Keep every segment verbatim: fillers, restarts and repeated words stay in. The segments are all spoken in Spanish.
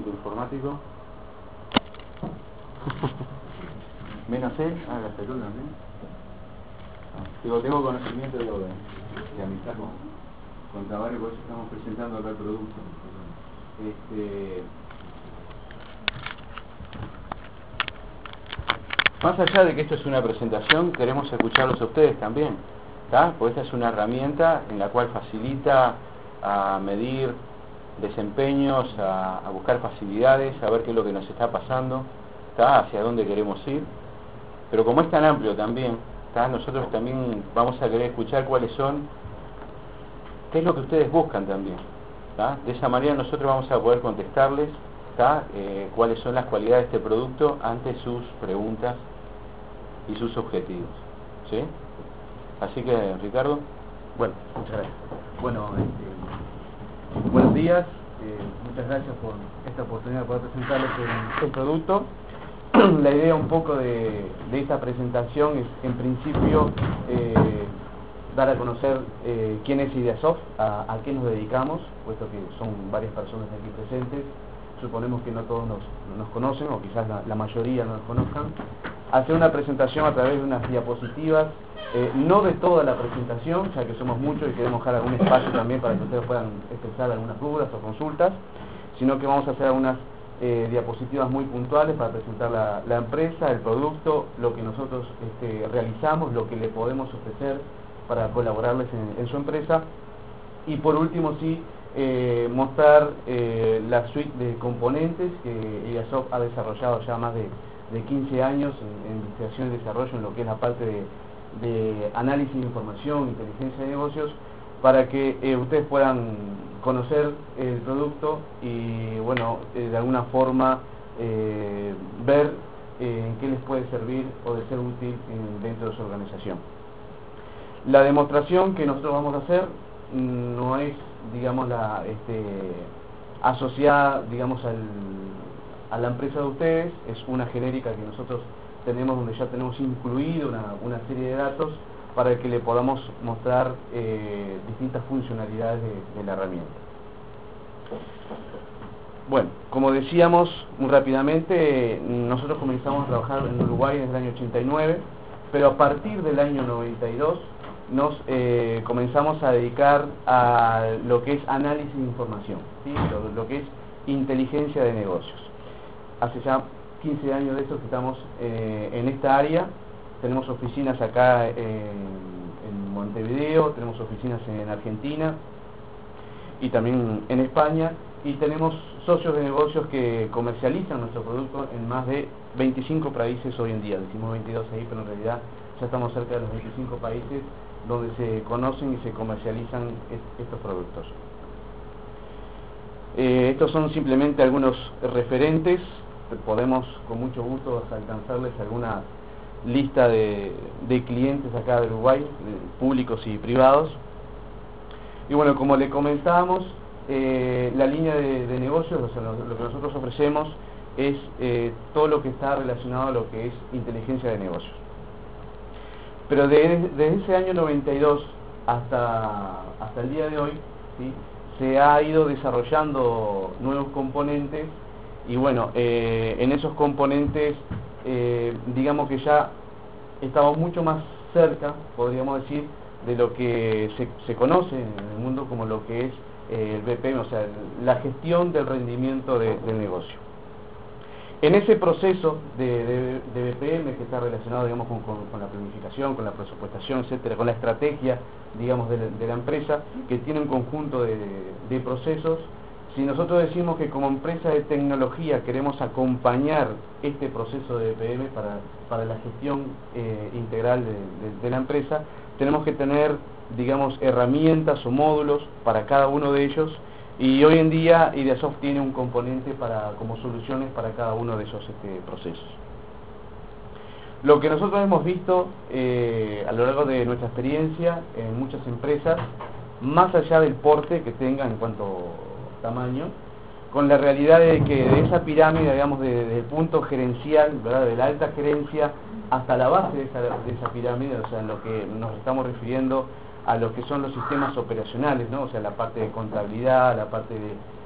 técnico informático. Menos él, ah, la salud también. Digo, tengo conocimiento de, de amistad con, con Tavares, por eso estamos presentando acá el producto. Este, más allá de que esto es una presentación, queremos escucharlos a ustedes también, ¿tá? Porque esta es una herramienta en la cual facilita a medir desempeños, a, a buscar facilidades, a ver qué es lo que nos está pasando, ¿tá? Hacia dónde queremos ir. Pero como es tan amplio también, ¿tá? Nosotros también vamos a querer escuchar cuáles son, qué es lo que ustedes buscan también, ¿tá? De esa manera nosotros vamos a poder contestarles, ¿tá? Eh, cuáles son las cualidades de este producto ante sus preguntas y sus objetivos, ¿sí? Así que, Ricardo. Bueno, muchas gracias. Bueno, este, buenos días, eh, muchas gracias por esta oportunidad de poder presentarles el, el producto. La idea un poco de, de esta presentación es, en principio, eh, dar a conocer eh, quién es Ideasoft, a, a qué nos dedicamos, puesto que son varias personas aquí presentes. Suponemos que no todos nos, nos conocen, o quizás la, la mayoría no nos conozcan. Hacer una presentación a través de unas diapositivas, eh, no de toda la presentación, ya que somos muchos y queremos dejar algún espacio también para que ustedes puedan expresar algunas dudas o consultas, sino que vamos a hacer algunas eh, diapositivas muy puntuales para presentar la, la empresa, el producto, lo que nosotros este, realizamos, lo que le podemos ofrecer para colaborarles en, en su empresa. Y por último, sí, eh, mostrar eh, la suite de componentes que Ideasoft ha desarrollado ya más de, de quince años en, en investigación y desarrollo en lo que es la parte de, de análisis de información, inteligencia de negocios, para que eh, ustedes puedan conocer el producto y, bueno, eh, de alguna forma eh, ver eh, en qué les puede servir o de ser útil en, dentro de su organización. La demostración que nosotros vamos a hacer no es, digamos, la este, asociada, digamos, al, a la empresa de ustedes, es una genérica que nosotros tenemos, donde ya tenemos incluido una, una serie de datos para que le podamos mostrar eh, distintas funcionalidades de, de la herramienta. Bueno, como decíamos muy rápidamente, nosotros comenzamos a trabajar en Uruguay desde el año ochenta y nueve, pero a partir del año noventa y dos nos eh, comenzamos a dedicar a lo que es análisis de información, ¿sí? lo, lo que es inteligencia de negocios. Hace ya quince años de eso que estamos eh, en esta área. Tenemos oficinas acá en, en Montevideo, tenemos oficinas en Argentina y también en España, y tenemos socios de negocios que comercializan nuestro producto en más de veinticinco países hoy en día. Decimos veintidós ahí, pero en realidad ya estamos cerca de los veinticinco países donde se conocen y se comercializan est estos productos. Eh, estos son simplemente algunos referentes. Podemos con mucho gusto alcanzarles alguna lista de, de clientes acá de Uruguay, de públicos y privados. Y bueno, como le comentábamos, eh, la línea de, de negocios, o sea, lo, lo que nosotros ofrecemos es eh, todo lo que está relacionado a lo que es inteligencia de negocios. Pero desde de ese año noventa y dos hasta, hasta el día de hoy, ¿sí?, se ha ido desarrollando nuevos componentes. Y bueno, eh, en esos componentes, eh, digamos que ya estamos mucho más cerca, podríamos decir, de lo que se, se conoce en el mundo como lo que es eh, el B P M, o sea, la gestión del rendimiento de, del negocio. En ese proceso de, de, de B P M que está relacionado, digamos, con, con, con la planificación, con la presupuestación, etcétera, con la estrategia, digamos, de la, de la empresa, que tiene un conjunto de, de procesos. Si nosotros decimos que como empresa de tecnología queremos acompañar este proceso de B P M para, para la gestión eh, integral de, de, de la empresa, tenemos que tener, digamos, herramientas o módulos para cada uno de ellos, y hoy en día Ideasoft tiene un componente para, como soluciones para cada uno de esos este, procesos. Lo que nosotros hemos visto eh, a lo largo de nuestra experiencia en muchas empresas, más allá del porte que tengan en cuanto tamaño, con la realidad de que de esa pirámide, digamos, desde de el punto gerencial, ¿verdad?, de la alta gerencia hasta la base de esa, de esa pirámide, o sea, en lo que nos estamos refiriendo a lo que son los sistemas operacionales, ¿no? O sea, la parte de contabilidad, la parte de,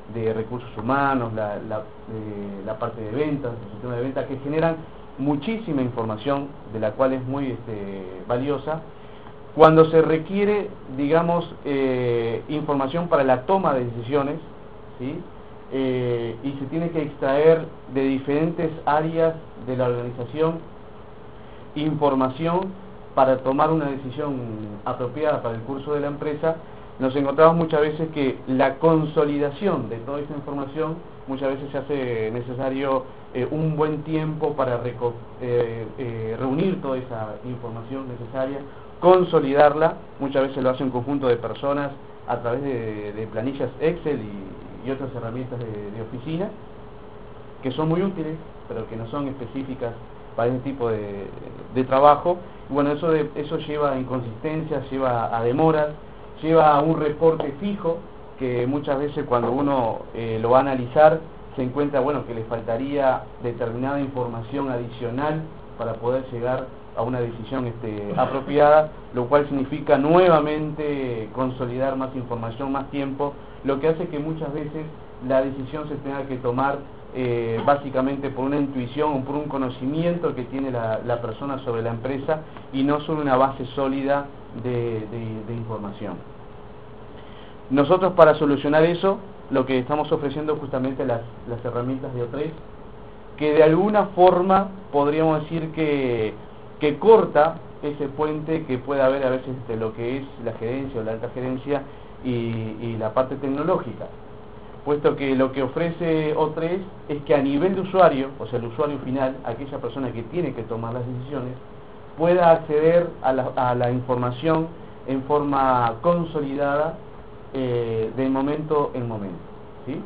de recursos humanos, la, la, eh, la parte de ventas, el sistema de ventas, que generan muchísima información, de la cual es muy este, valiosa, cuando se requiere, digamos, eh, información para la toma de decisiones, ¿sí? Eh, y se tiene que extraer de diferentes áreas de la organización información para tomar una decisión apropiada para el curso de la empresa. Nos encontramos muchas veces que la consolidación de toda esa información, muchas veces se hace necesario eh, un buen tiempo para reco eh, eh, reunir toda esa información necesaria, consolidarla. Muchas veces lo hace un conjunto de personas a través de, de planillas Excel y, y otras herramientas de, de oficina, que son muy útiles, pero que no son específicas para ese tipo de, de trabajo. Y bueno, eso, de, eso lleva a inconsistencias, lleva a demoras, lleva a un reporte fijo, que muchas veces cuando uno eh, lo va a analizar, se encuentra, bueno, que le faltaría determinada información adicional para poder llegar a una decisión este, apropiada, lo cual significa nuevamente consolidar más información, más tiempo, lo que hace que muchas veces la decisión se tenga que tomar eh, básicamente por una intuición o por un conocimiento que tiene la, la persona sobre la empresa y no sobre una base sólida de, de, de información. Nosotros, para solucionar eso, lo que estamos ofreciendo justamente las, las herramientas de O tres, que de alguna forma podríamos decir que, que corta ese puente que puede haber a veces entre lo que es la gerencia o la alta gerencia y, y la parte tecnológica, puesto que lo que ofrece O tres es que a nivel de usuario, o sea el usuario final, aquella persona que tiene que tomar las decisiones, pueda acceder a la, a la información en forma consolidada eh, de momento en momento, ¿sí?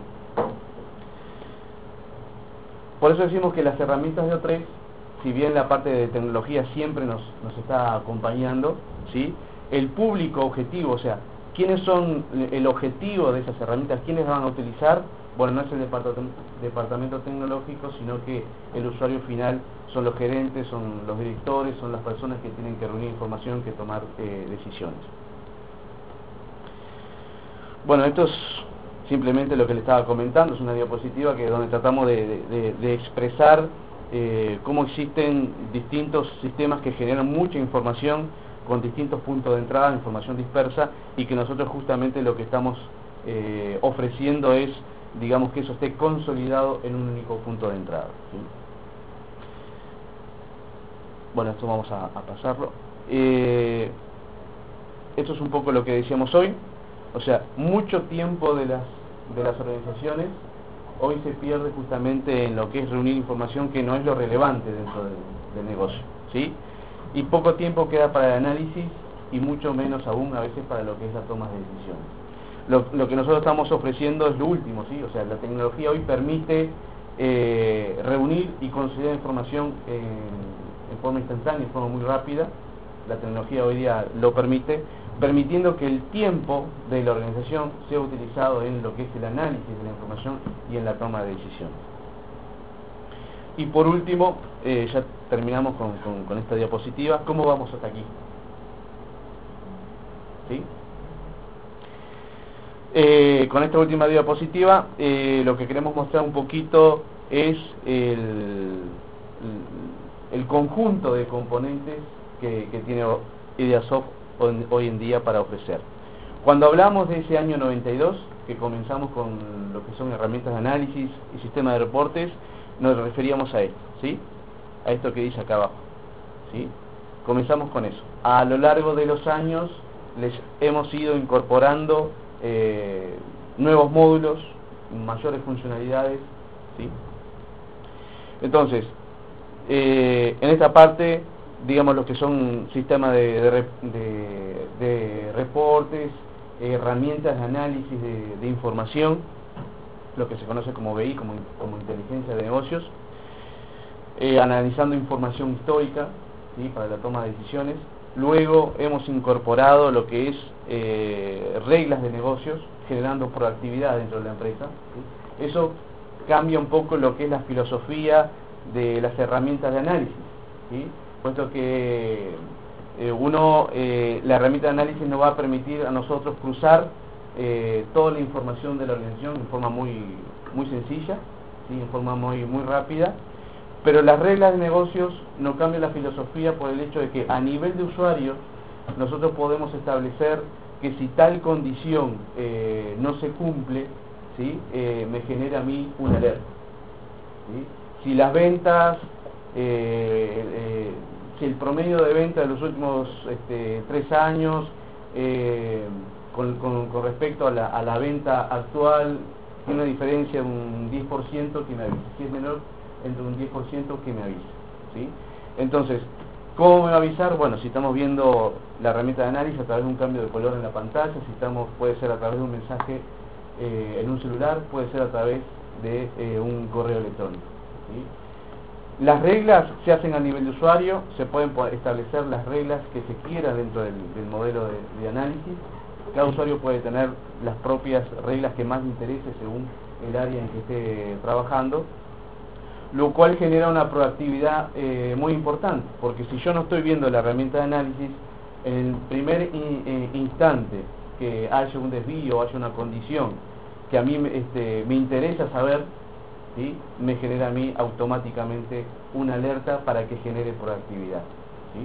Por eso decimos que las herramientas de O tres, si bien la parte de tecnología siempre nos, nos está acompañando, ¿sí?, el público objetivo, o sea, ¿quiénes son el objetivo de esas herramientas? ¿Quiénes van a utilizar? Bueno, no es el departamento, departamento tecnológico, sino que el usuario final son los gerentes, son los directores, son las personas que tienen que reunir información, que tomar eh, decisiones. Bueno, esto es simplemente lo que le estaba comentando, es una diapositiva que donde tratamos de, de, de expresar eh, cómo existen distintos sistemas que generan mucha información con distintos puntos de entrada, información dispersa, y que nosotros justamente lo que estamos eh, ofreciendo es, digamos, que eso esté consolidado en un único punto de entrada, ¿sí? Bueno, esto vamos a, a pasarlo. Eh, esto es un poco lo que decíamos hoy. O sea, mucho tiempo de las, de las organizaciones hoy se pierde justamente en lo que es reunir información que no es lo relevante dentro del, del negocio, ¿sí? Y poco tiempo queda para el análisis y mucho menos aún a veces para lo que es la toma de decisiones. Lo, lo que nosotros estamos ofreciendo es lo último, ¿sí? O sea, la tecnología hoy permite eh, reunir y consolidar información en, en forma instantánea, en forma muy rápida. La tecnología hoy día lo permite, permitiendo que el tiempo de la organización sea utilizado en lo que es el análisis de la información y en la toma de decisiones. Y por último, eh, ya terminamos con, con, con esta diapositiva. ¿Cómo vamos hasta aquí? ¿Sí? Eh, con esta última diapositiva, eh, lo que queremos mostrar un poquito es el, el, el conjunto de componentes que, que tiene Ideasoft hoy en día para ofrecer. Cuando hablamos de ese año noventa y dos, que comenzamos con lo que son herramientas de análisis y sistema de reportes, nos referíamos a esto, ¿sí? A esto que dice acá abajo, ¿sí? Comenzamos con eso. A lo largo de los años les hemos ido incorporando eh, nuevos módulos, mayores funcionalidades, ¿sí? Entonces, eh, en esta parte, digamos, lo que son sistemas de, de, de, de reportes, herramientas de análisis de, de información, lo que se conoce como B I, como, como inteligencia de negocios, eh, analizando información histórica, ¿sí?, para la toma de decisiones. Luego hemos incorporado lo que es eh, reglas de negocios, generando proactividad dentro de la empresa, ¿sí? Eso cambia un poco lo que es la filosofía de las herramientas de análisis, ¿sí?, puesto que eh, uno, eh, la herramienta de análisis nos va a permitir a nosotros cruzar eh, toda la información de la organización en forma muy, muy sencilla, ¿sí? En forma muy, muy rápida, pero las reglas de negocios no cambian la filosofía por el hecho de que a nivel de usuario nosotros podemos establecer que si tal condición eh, no se cumple, ¿sí? eh, me genera a mí una alerta, ¿sí? Si las ventas, eh, eh, si el promedio de venta de los últimos este, tres años eh, con, con, con respecto a la, a la venta actual tiene una diferencia de un diez por ciento, que me avise. Si es menor entre un diez por ciento, que me avise, ¿sí? Entonces, ¿cómo me va a avisar? Bueno, si estamos viendo la herramienta de análisis a través de un cambio de color en la pantalla, si estamos, puede ser a través de un mensaje eh, en un celular, puede ser a través de eh, un correo electrónico, ¿sí? Las reglas se hacen a nivel de usuario, se pueden establecer las reglas que se quieran dentro del, del modelo de, de análisis. Cada usuario puede tener las propias reglas que más le interese según el área en que esté trabajando, lo cual genera una proactividad eh, muy importante, porque si yo no estoy viendo la herramienta de análisis, en el primer in, eh, instante que haya un desvío, haya una condición que a mí este, me interesa saber, ¿sí? Me genera a mí automáticamente una alerta para que genere proactividad, ¿sí?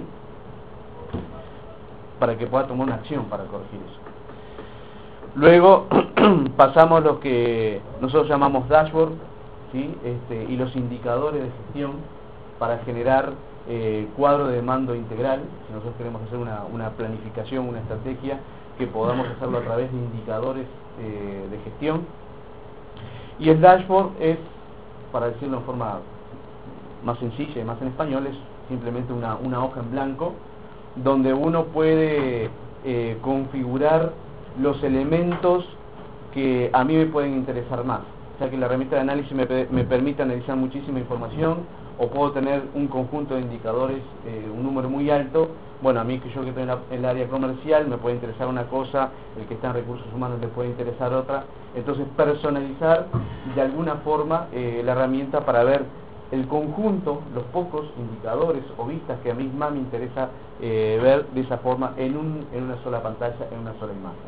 Para que pueda tomar una acción para corregir eso. Luego pasamos lo que nosotros llamamos dashboard, ¿sí? este, y los indicadores de gestión para generar eh, cuadro de mando integral. Si nosotros queremos hacer una, una planificación, una estrategia, que podamos hacerlo a través de indicadores eh, de gestión. Y el dashboard es, para decirlo en forma más sencilla y más en español, es simplemente una, una hoja en blanco donde uno puede eh, configurar los elementos que a mí me pueden interesar más. O sea que la herramienta de análisis me, me permite analizar muchísima información, o puedo tener un conjunto de indicadores, eh, un número muy alto. Bueno, a mí, que yo que estoy en, la, en el área comercial, me puede interesar una cosa, el que está en recursos humanos le puede interesar otra. Entonces, personalizar de alguna forma eh, la herramienta para ver el conjunto, los pocos indicadores o vistas que a mí más me interesa eh, ver de esa forma en, un, en una sola pantalla, en una sola imagen.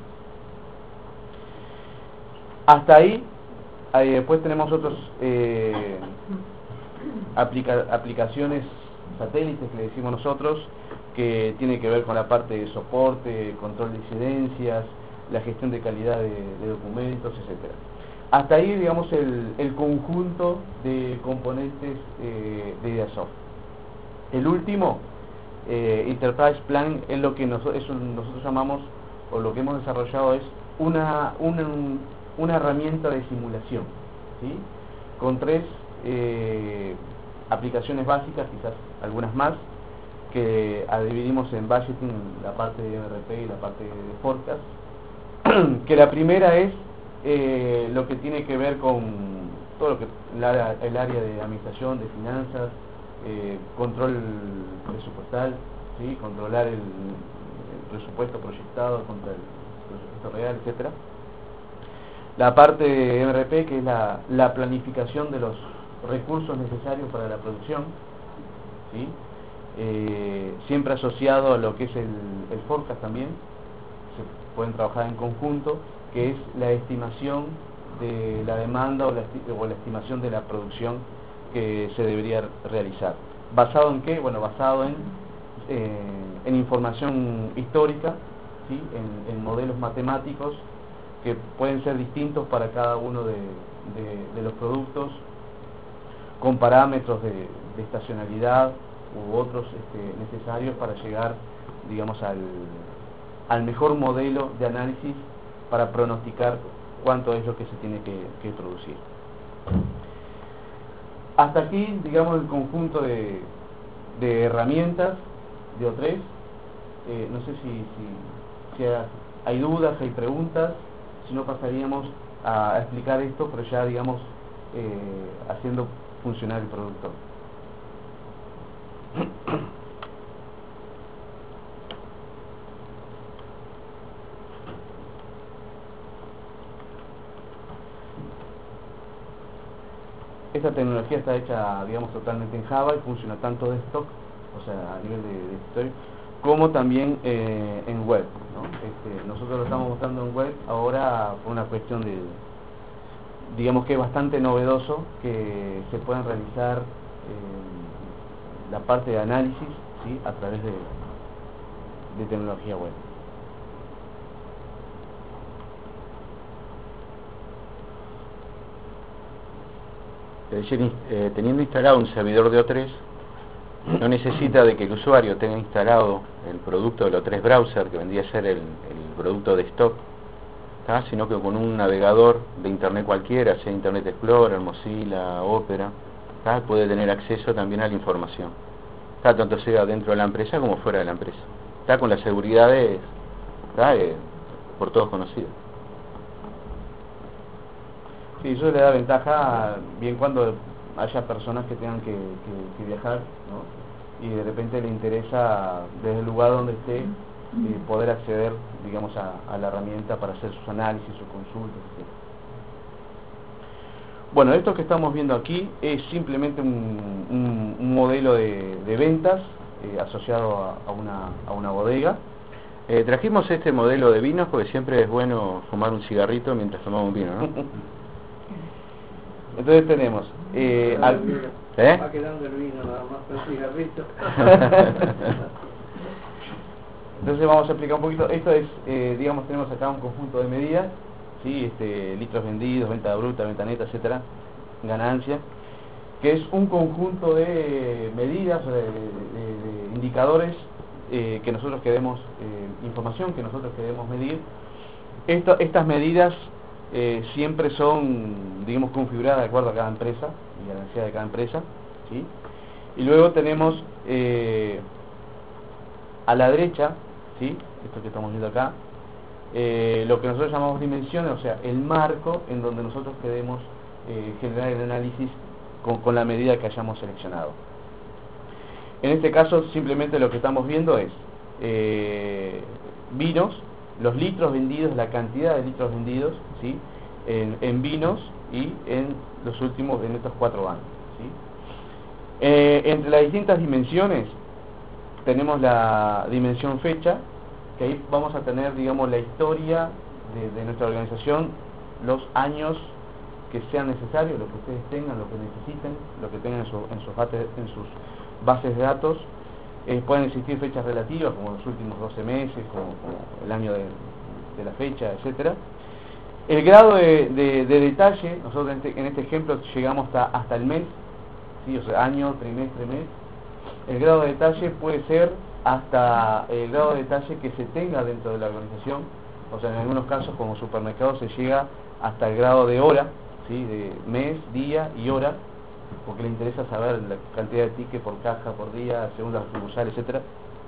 Hasta ahí, ahí después tenemos otros eh, aplica, aplicaciones satélites que le decimos nosotros, que tiene que ver con la parte de soporte, control de incidencias, la gestión de calidad de, de documentos, etcétera. Hasta ahí, digamos, el, el conjunto de componentes eh, de IdeaSoft. El último, eh, Enterprise Plan, es lo que nosotros, eso nosotros llamamos, o lo que hemos desarrollado es una, una, una herramienta de simulación, ¿sí? Con tres eh, aplicaciones básicas, quizás algunas más, que dividimos en budgeting, la parte de M R P y la parte de forecast. Que la primera es eh, lo que tiene que ver con todo lo que la, el área de administración, de finanzas, eh, control presupuestal, ¿sí? Controlar el, el presupuesto proyectado contra el presupuesto real, etcétera. La parte de M R P, que es la, la planificación de los recursos necesarios para la producción, ¿sí? Eh, siempre asociado a lo que es el, el forecast también, se pueden trabajar en conjunto, que es la estimación de la demanda o la, o la estimación de la producción que se debería realizar. ¿Basado en qué? Bueno, basado en, eh, en información histórica, ¿sí? en, en modelos matemáticos que pueden ser distintos para cada uno de, de, de los productos, con parámetros de, de estacionalidad u otros este, necesarios para llegar, digamos, al, al mejor modelo de análisis para pronosticar cuánto es lo que se tiene que, que producir. Hasta aquí, digamos, el conjunto de, de herramientas de O tres. Eh, no sé si, si, si hay dudas, hay preguntas. Si no, pasaríamos a, a explicar esto, pero ya, digamos, eh, haciendo funcionar el producto. Esta tecnología está hecha, digamos, totalmente en Java y funciona tanto desktop, o sea, a nivel de, de escritorio, como también eh, en web, ¿no? Este, nosotros lo estamos mostrando en web ahora por una cuestión de, digamos que es bastante novedoso que se puedan realizar eh, la parte de análisis, ¿sí?, a través de, de tecnología web. Es decir, eh, teniendo instalado un servidor de O tres, no necesita de que el usuario tenga instalado el producto del O tres Browser, que vendría a ser el, el producto de stock, ¿tá?, sino que con un navegador de internet cualquiera, sea Internet Explorer, Mozilla, Opera, ¿tá?, puede tener acceso también a la información, ¿tá?, tanto sea dentro de la empresa como fuera de la empresa, ¿tá?, con las seguridades, ¿tá?, eh, por todos conocidos. Sí, eso le da ventaja bien cuando haya personas que tengan que, que, que viajar, ¿no?, y de repente le interesa desde el lugar donde esté eh, poder acceder, digamos, a, a la herramienta para hacer sus análisis, sus consultas, etcétera. Bueno, esto que estamos viendo aquí es simplemente un, un, un modelo de, de ventas eh, asociado a, a, una, a una bodega. Eh, trajimos este modelo de vinos porque siempre es bueno fumar un cigarrito mientras tomamos un vino, ¿no? Entonces tenemos eh, al, ¿Eh? Va quedando el vino nada más con el cigarrito. Entonces vamos a explicar un poquito. Esto es, eh, digamos, tenemos acá un conjunto de medidas, ¿sí?, este, litros vendidos, venta bruta, venta neta, etcétera, ganancia, que es un conjunto de medidas, de, de, de indicadores eh, que nosotros queremos, eh, información que nosotros queremos medir. Esto, estas medidas eh, siempre son, digamos, configuradas de acuerdo a cada empresa y a la necesidad de cada empresa, ¿sí? Y luego tenemos eh, a la derecha, ¿sí?, esto que estamos viendo acá, eh, lo que nosotros llamamos dimensiones, o sea, el marco en donde nosotros queremos eh, generar el análisis con, con la medida que hayamos seleccionado. En este caso simplemente lo que estamos viendo es eh, vinos, los litros vendidos, la cantidad de litros vendidos, ¿sí?, en, en vinos y en los últimos, en estos cuatro años, ¿sí? Eh, entre las distintas dimensiones tenemos la dimensión fecha, que ahí vamos a tener, digamos, la historia de, de nuestra organización, los años que sean necesarios, lo que ustedes tengan, lo que necesiten, lo que tengan en, su, en, sus, bases, en sus bases de datos. Eh, pueden existir fechas relativas, como los últimos doce meses, como, como el año de, de la fecha, etcétera. El grado de, de, de detalle, nosotros en este, en este ejemplo llegamos hasta, hasta el mes, ¿sí?, o sea, año, trimestre, mes. El grado de detalle puede ser hasta el grado de detalle que se tenga dentro de la organización, o sea, en algunos casos como supermercado se llega hasta el grado de hora, ¿sí?, de mes, día y hora, porque le interesa saber la cantidad de tickets por caja, por día, según la sucursal, etcétera.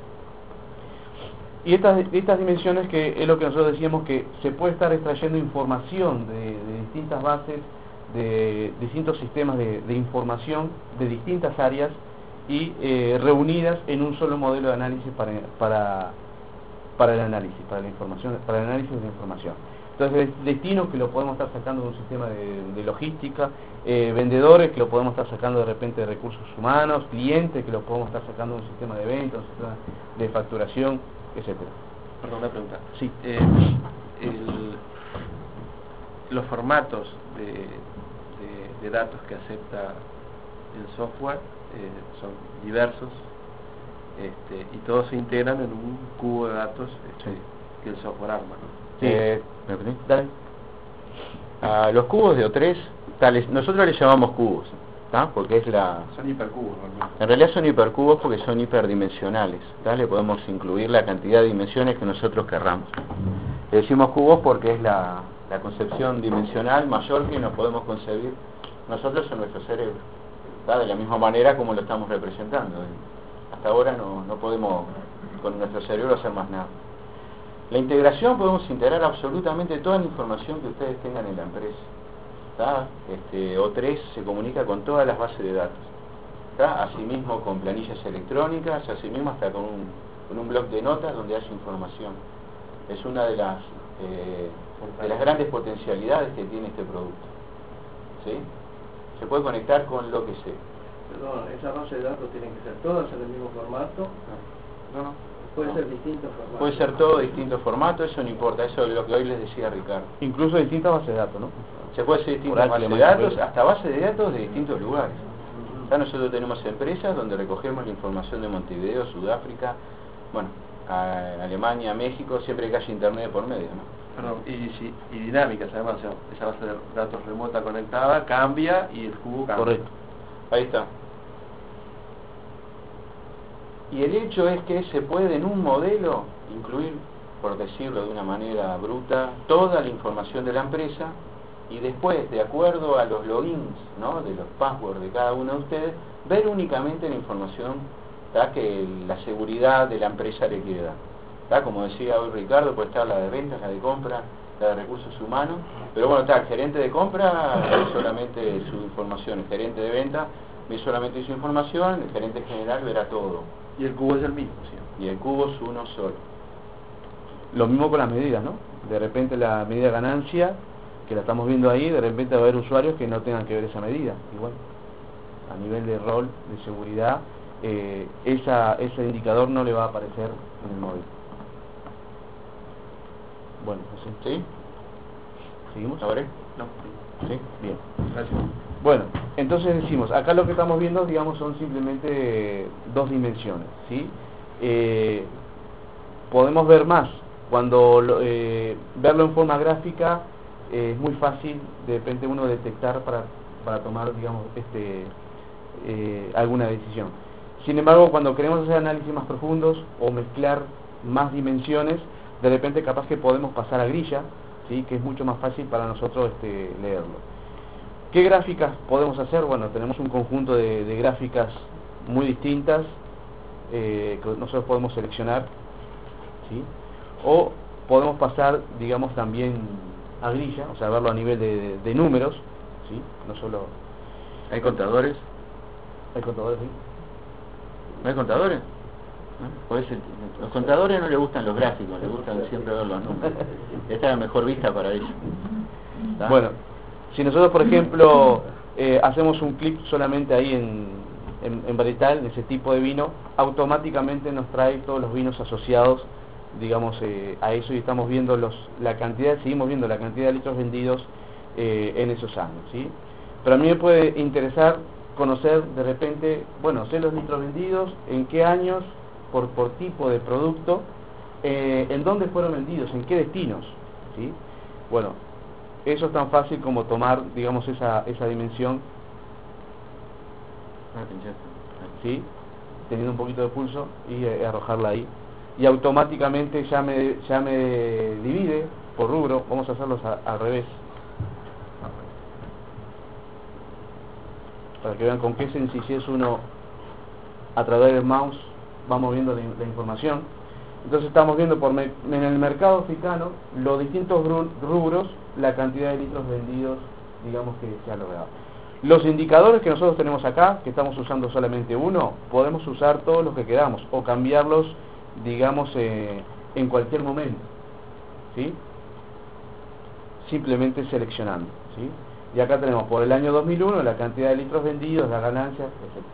Y estas, estas dimensiones, que es lo que nosotros decíamos, que se puede estar extrayendo información de, de distintas bases, de distintos sistemas de, de información de distintas áreas y eh, reunidas en un solo modelo de análisis para, para, para el análisis, para la información, para el análisis de la información. Entonces, destinos que lo podemos estar sacando de un sistema de, de logística, eh, vendedores que lo podemos estar sacando de repente de recursos humanos, clientes que lo podemos estar sacando de un sistema de ventas, un sistema de facturación, etcétera. Perdón, una pregunta. Sí. Eh, el, los formatos de, de, de datos que acepta el software eh, son diversos, este, y todos se integran en un cubo de datos este, sí. que el software arma, ¿no? Sí. Eh, ¿Me permitís? Dale. A los cubos de O tres, tales, nosotros les llamamos cubos, ¿tá?, porque es la... Son hipercubos, ¿no? En realidad son hipercubos porque son hiperdimensionales, ¿tá? Le podemos incluir la cantidad de dimensiones que nosotros querramos. Le decimos cubos porque es la, la concepción dimensional mayor que nos podemos concebir nosotros en nuestro cerebro, ¿tá?, de la misma manera como lo estamos representando. Hasta ahora no, no podemos con nuestro cerebro hacer más nada. La integración, podemos integrar absolutamente toda la información que ustedes tengan en la empresa, ¿tá? Este, O tres se comunica con todas las bases de datos, ¿tá?, asimismo con planillas electrónicas, asimismo hasta con un, con un blog de notas donde hay información. Es una de las, eh, de las grandes potencialidades que tiene este producto, ¿sí? Se puede conectar con lo que sea. Perdón, esas bases de datos tienen que ser todas en el mismo formato. No, no. puede no. ser distintos formatos. Puede ser todo distintos formatos, eso no importa, eso es lo que hoy les decía Ricardo. Incluso distintas bases de datos, ¿no? Se puede hacer distintas Oracle, bases de datos, MySQL. hasta bases de datos de distintos lugares. Ya nosotros tenemos empresas donde recogemos la información de Montevideo, Sudáfrica, bueno, a Alemania, México, siempre que haya internet por medio, ¿no? Perdón, y, si- y dinámicas, además, o sea, esa base de datos remota conectada cambia y el cubo cambia. Correcto. Ahí está. Y el hecho es que se puede en un modelo incluir, por decirlo de una manera bruta, toda la información de la empresa y después, de acuerdo a los logins, ¿no?, de los passwords de cada uno de ustedes, ver únicamente la información, ¿tá?, que la seguridad de la empresa le quiere dar. ¿Tá? Como decía hoy Ricardo, puede estar la de ventas, la de compra, la de recursos humanos, pero bueno, está el gerente de compra ve solamente su información, el gerente de venta ve solamente su información, el gerente general verá todo. Y el cubo es el mismo, ¿sí? Y el cubo es uno solo. Lo mismo con las medidas, ¿no? De repente la medida de ganancia, que la estamos viendo ahí, de repente va a haber usuarios que no tengan que ver esa medida. Igual, a nivel de rol, de seguridad, eh, esa, ese indicador no le va a aparecer en el móvil. Bueno, así. ¿Sí? ¿Seguimos? ¿Ahora? No, Sí, bien. gracias. Bueno, entonces decimos, acá lo que estamos viendo, digamos, son simplemente dos dimensiones, ¿sí? Eh, podemos ver más, cuando lo, eh, verlo en forma gráfica eh, es muy fácil de repente uno detectar para, para tomar, digamos, este, eh, alguna decisión. Sin embargo, cuando queremos hacer análisis más profundos o mezclar más dimensiones, de repente capaz que podemos pasar a grilla, ¿sí?, que es mucho más fácil para nosotros este, leerlo. ¿Qué gráficas podemos hacer? Bueno, tenemos un conjunto de, de gráficas muy distintas eh, que nosotros podemos seleccionar, ¿sí?, o podemos pasar, digamos, también a grilla, o sea, verlo a nivel de, de, de números, ¿sí?, no solo... ¿Hay contadores? ¿Hay contadores ahí? ¿No hay contadores? ¿No? Pues el- los contadores no les gustan los gráficos, les gustan siempre ver los números. Esta es la mejor vista para ellos. ¿Tá? Bueno, si nosotros, por ejemplo, eh, hacemos un clic solamente ahí en, en, en varietal, en ese tipo de vino, automáticamente nos trae todos los vinos asociados, digamos, eh, a eso, y estamos viendo los, la cantidad, seguimos viendo la cantidad de litros vendidos eh, en esos años, ¿sí? Pero a mí me puede interesar conocer de repente, bueno, sé los litros vendidos, en qué años, por, por tipo de producto, eh, en dónde fueron vendidos, en qué destinos, ¿sí? Bueno, eso es tan fácil como tomar, digamos, esa, esa dimensión, Ah, pinchaste. ¿sí?, teniendo un poquito de pulso y eh, arrojarla ahí, y automáticamente ya me, ya me divide por rubro. Vamos a hacerlos a- al revés, para que vean con qué sencillez uno, a través del mouse, vamos viendo la, la información. Entonces estamos viendo por me- en el mercado africano los distintos ru- rubros, la cantidad de litros vendidos, digamos, que se ha logrado. Los indicadores que nosotros tenemos acá, que estamos usando solamente uno, podemos usar todos los que queramos o cambiarlos, digamos, eh, en cualquier momento, ¿sí?, simplemente seleccionando, ¿sí? Y acá tenemos por el año dos mil uno la cantidad de litros vendidos, la ganancia, etcétera.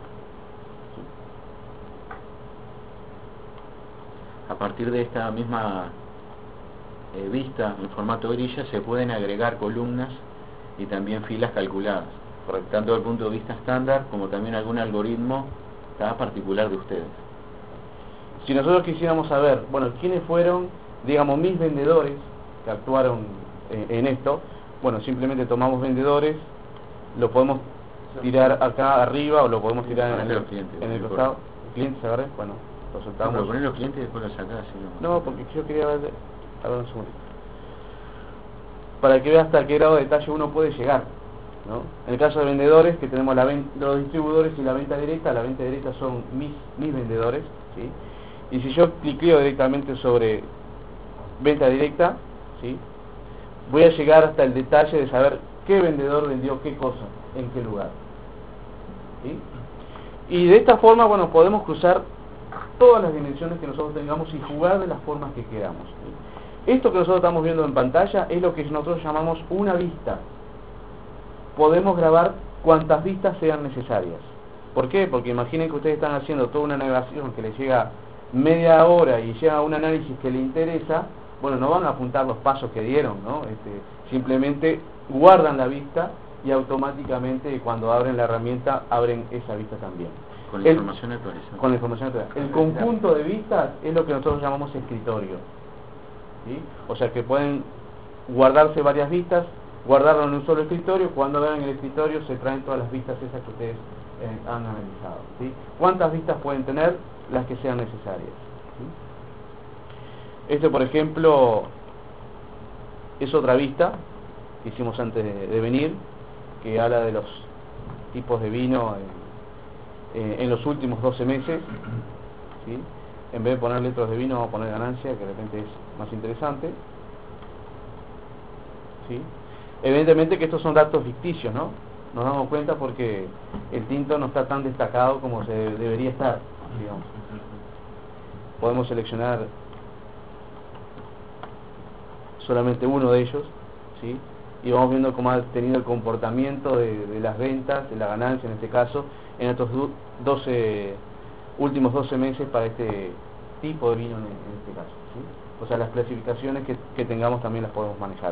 A partir de esta misma eh, vista en formato grilla se pueden agregar columnas y también filas calculadas, tanto desde el punto de vista estándar como también algún algoritmo, ¿tá?, particular de ustedes. Si nosotros quisiéramos saber, bueno, quiénes fueron, digamos, mis vendedores que actuaron eh, en esto, bueno, simplemente tomamos vendedores, lo podemos tirar acá arriba o lo podemos tirar en, Poner el, los clientes, en el no costado. ¿Clientes se agarre? Bueno, lo No, soltamos. pero poner los clientes y después los sacás. Si no, No, porque yo quería ver, a ver un segundo, para que vea hasta qué grado de detalle uno puede llegar, ¿no? En el caso de vendedores, que tenemos la ven- los distribuidores y la venta directa, la venta directa son mis, mis vendedores, ¿sí? Y si yo cliqueo directamente sobre venta directa, ¿sí?, voy a llegar hasta el detalle de saber qué vendedor vendió qué cosa, en qué lugar, ¿sí? Y de esta forma, bueno, podemos cruzar todas las dimensiones que nosotros tengamos y jugar de las formas que queramos, ¿sí? Esto que nosotros estamos viendo en pantalla es lo que nosotros llamamos una vista. Podemos grabar cuantas vistas sean necesarias. ¿Por qué? Porque imaginen que ustedes están haciendo toda una navegación que les llega media hora y llega a un análisis que le interesa, bueno, no van a apuntar los pasos que dieron, ¿no? Este, simplemente guardan la vista y automáticamente cuando abren la herramienta abren esa vista también. Con la el, información actualizada. Con la información actualizada. El conjunto de vistas es lo que nosotros llamamos escritorio, ¿sí? O sea que pueden guardarse varias vistas, guardarlo en un solo escritorio, cuando vean el escritorio se traen todas las vistas esas que ustedes eh, han analizado, ¿sí? ¿Cuántas vistas pueden tener? Las que sean necesarias, ¿sí? Este, por ejemplo, es otra vista que hicimos antes de, de venir, que habla de los tipos de vino en, eh, en los últimos doce meses, ¿sí? En vez de poner litros de vino, vamos a poner ganancia, que de repente es más interesante, ¿sí? Evidentemente que estos son datos ficticios, ¿no? Nos damos cuenta porque el tinto no está tan destacado como se debería estar, digamos. Podemos seleccionar solamente uno de ellos, ¿sí? Y vamos viendo cómo ha tenido el comportamiento de, de las ventas, de la ganancia en este caso, en estos doce, últimos doce meses para este tipo de vino en, en este caso, ¿sí? O sea, las clasificaciones que, que tengamos también las podemos manejar.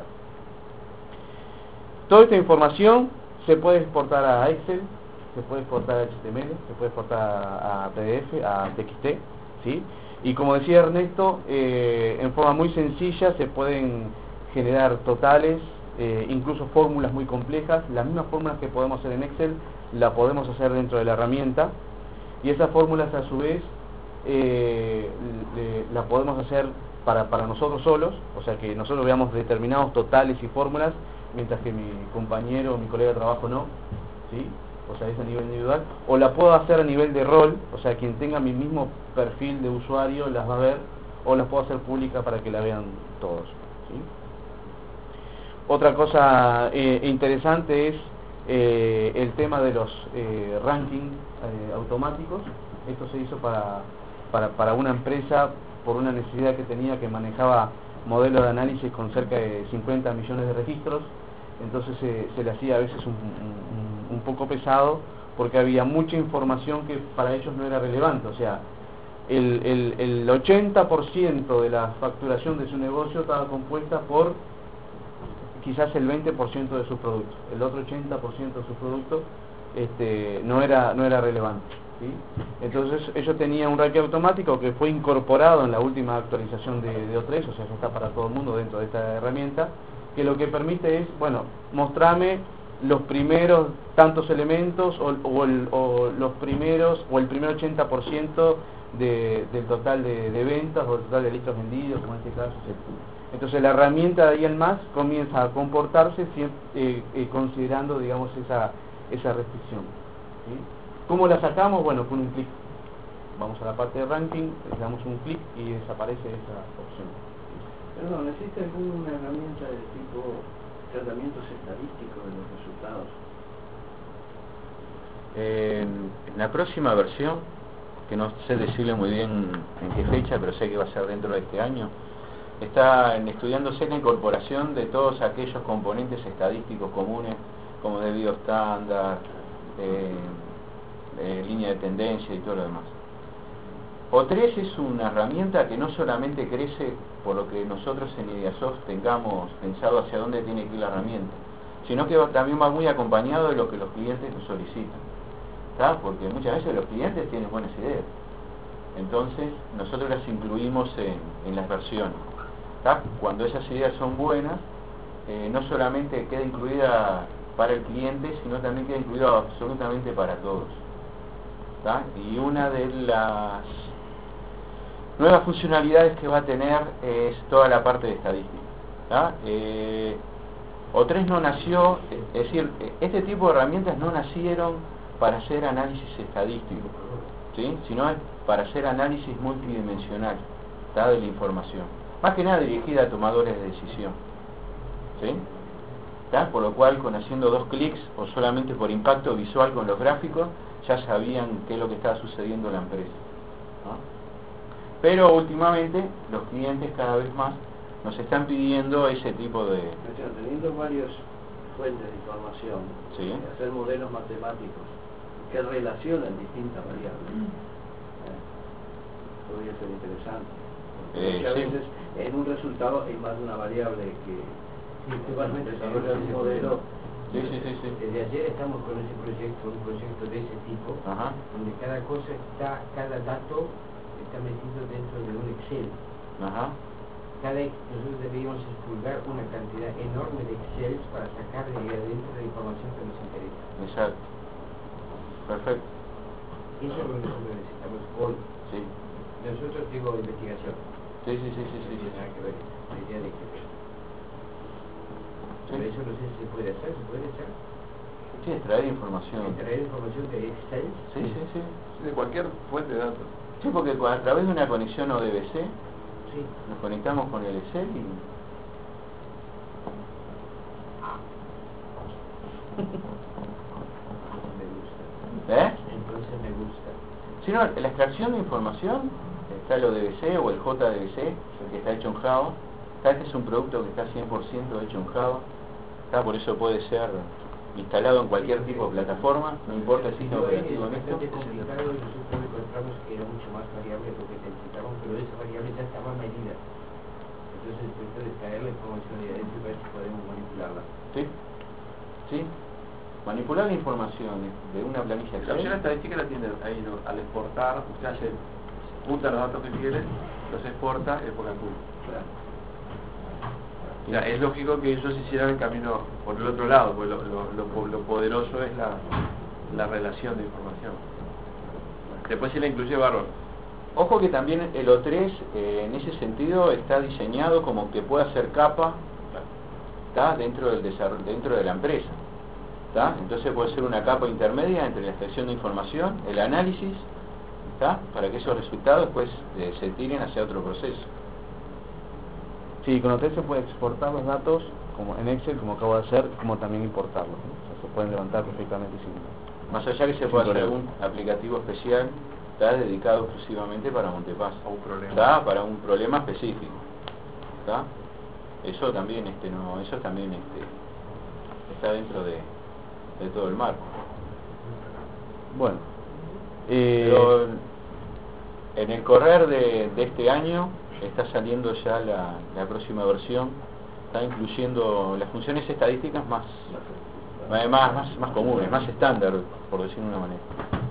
Toda esta información se puede exportar a Excel, se puede exportar a H T M L, se puede exportar a, a P D F, a T X T, ¿sí? Y como decía Ernesto, eh, en forma muy sencilla se pueden generar totales, eh, incluso fórmulas muy complejas. Las mismas fórmulas que podemos hacer en Excel, la podemos hacer dentro de la herramienta, y esas fórmulas a su vez eh, le, la podemos hacer para, para nosotros solos, o sea que nosotros veamos determinados totales y fórmulas, mientras que mi compañero o mi colega de trabajo no, ¿sí? O sea, es a nivel individual, o la puedo hacer a nivel de rol, o sea, quien tenga mi mismo perfil de usuario las va a ver, o las puedo hacer pública para que la vean todos, ¿sí? Otra cosa eh, interesante es eh, el tema de los eh, rankings eh, automáticos. Esto se hizo para, para, para una empresa por una necesidad que tenía, que manejaba modelos de análisis con cerca de cincuenta millones de registros. Entonces eh, se le hacía a veces un, un, un poco pesado, porque había mucha información que para ellos no era relevante. O sea, el, el, el ochenta por ciento de la facturación de su negocio estaba compuesta por quizás el veinte por ciento de sus productos. El otro ochenta por ciento de sus productos este, no era no era relevante, ¿sí? Entonces ellos tenían un ranking automático que fue incorporado en la última actualización de, de O tres, o sea, ya está para todo el mundo dentro de esta herramienta, que lo que permite es, bueno, mostrarme los primeros tantos elementos o, o, el, o los primeros o el primer ochenta por ciento de, del total de, de ventas o el total de litros vendidos, como en este caso. Entonces la herramienta de ahí en más comienza a comportarse siempre, eh, eh, considerando, digamos, esa, esa restricción, ¿sí? ¿Cómo la sacamos? Bueno, con un clic. Vamos a la parte de ranking, le damos un clic y desaparece esa opción. Perdón, ¿existe alguna herramienta de tipo tratamientos estadísticos de los resultados? Eh, en la próxima versión, que no sé decirle muy bien en qué fecha, pero sé que va a ser dentro de este año, está estudiándose la incorporación de todos aquellos componentes estadísticos comunes, como debido estándar, eh, eh, línea de tendencia y todo lo demás. O tres es una herramienta que no solamente crece por lo que nosotros en Ideasoft tengamos pensado hacia dónde tiene que ir la herramienta, sino que también va muy acompañado de lo que los clientes nos solicitan, ¿tá? Porque muchas veces los clientes tienen buenas ideas, entonces nosotros las incluimos en, en las versiones, ¿tá? Cuando esas ideas son buenas, eh, no solamente queda incluida para el cliente, sino también queda incluida absolutamente para todos, ¿tá? Y una de las nuevas funcionalidades que va a tener es toda la parte de estadística, ¿tá? Eh, O tres no nació, es decir, este tipo de herramientas no nacieron para hacer análisis estadístico, ¿sí? Sino para hacer análisis multidimensional, ¿tá? De la información, más que nada dirigida a tomadores de decisión, ¿sí? ¿Tá? Por lo cual, con haciendo dos clics o solamente por impacto visual con los gráficos, ya sabían qué es lo que estaba sucediendo en la empresa, ¿no? Pero últimamente los clientes cada vez más nos están pidiendo ese tipo de... Teniendo varias fuentes de información, ¿sí? Hacer modelos matemáticos que relacionan distintas variables. ¿Eh? podría ser interesante. Eh, Porque a sí. veces en un resultado hay más de una variable que igualmente desarrolla un modelo. Sí, sí, sí, sí. Desde ayer estamos con ese proyecto, un proyecto de ese tipo, Ajá. donde cada cosa está, cada dato está metido dentro de un Excel. Ajá. Cada, nosotros deberíamos expulgar una cantidad enorme de Excel para sacar de ahí adentro la información que nos interesa. Exacto. Perfecto. Eso es lo que nosotros necesitamos hoy. Sí. Nosotros digo investigación. Sí, sí, sí, sí, No sí. tiene nada que ver la idea de que... Sí. Pero eso no sé si se puede hacer, ¿se puede hacer? Sí, extraer información. Extraer información de Excel. Sí, sí, sí. De cualquier fuente de datos. Sí, porque a través de una conexión O D B C Sí. nos conectamos con el Excel y... Me gusta. ¿Eh? Entonces me gusta. Si no, la extracción de información, está el O D B C o el J D B C, el que está hecho en Java. Este es un producto que está cien por ciento hecho en Java. Está, por eso puede ser instalado en cualquier tipo de plataforma, no importa el sistema operativo en esto. Es complicado y nosotros encontramos que era mucho más variable porque necesitamos, pero esa variable ya estaba medida. Entonces después de extraer la información de adentro y ver si podemos manipularla. ¿Sí? ¿Sí? Manipular la información de una planilla La opción Excel. estadística la tiene ahí, ¿no? Al exportar, usted hace, junta los datos que quiere, los exporta y después calcula. O sea, es lógico que ellos hicieran el camino por el otro lado, porque lo, lo, lo, lo poderoso es la, la relación de información. Después si la incluye bárbaro. Ojo que también el O tres eh, en ese sentido está diseñado como que pueda ser capa, ¿tá? dentro del desarrollo, dentro de la empresa, ¿tá? Entonces puede ser una capa intermedia entre la extracción de información, el análisis, ¿tá? Para que esos resultados después eh, se tiren hacia otro proceso. Sí, con O T se puede exportar los datos como en Excel, como acabo de hacer, como también importarlos, ¿no? O sea, se pueden levantar perfectamente sin... Más allá que se sin pueda hacer problema. algún aplicativo especial, ¿tá? Dedicado exclusivamente para Montepaz, A un problema. ¿tá? Para un problema específico, ¿tá? Eso también, este, no, eso también, este, está dentro de, de todo el marco. Bueno, eh, Pero en el correr de, de este año está saliendo ya la, la próxima versión, está incluyendo las funciones estadísticas más, más, más, más comunes, más estándar, por decirlo de una manera.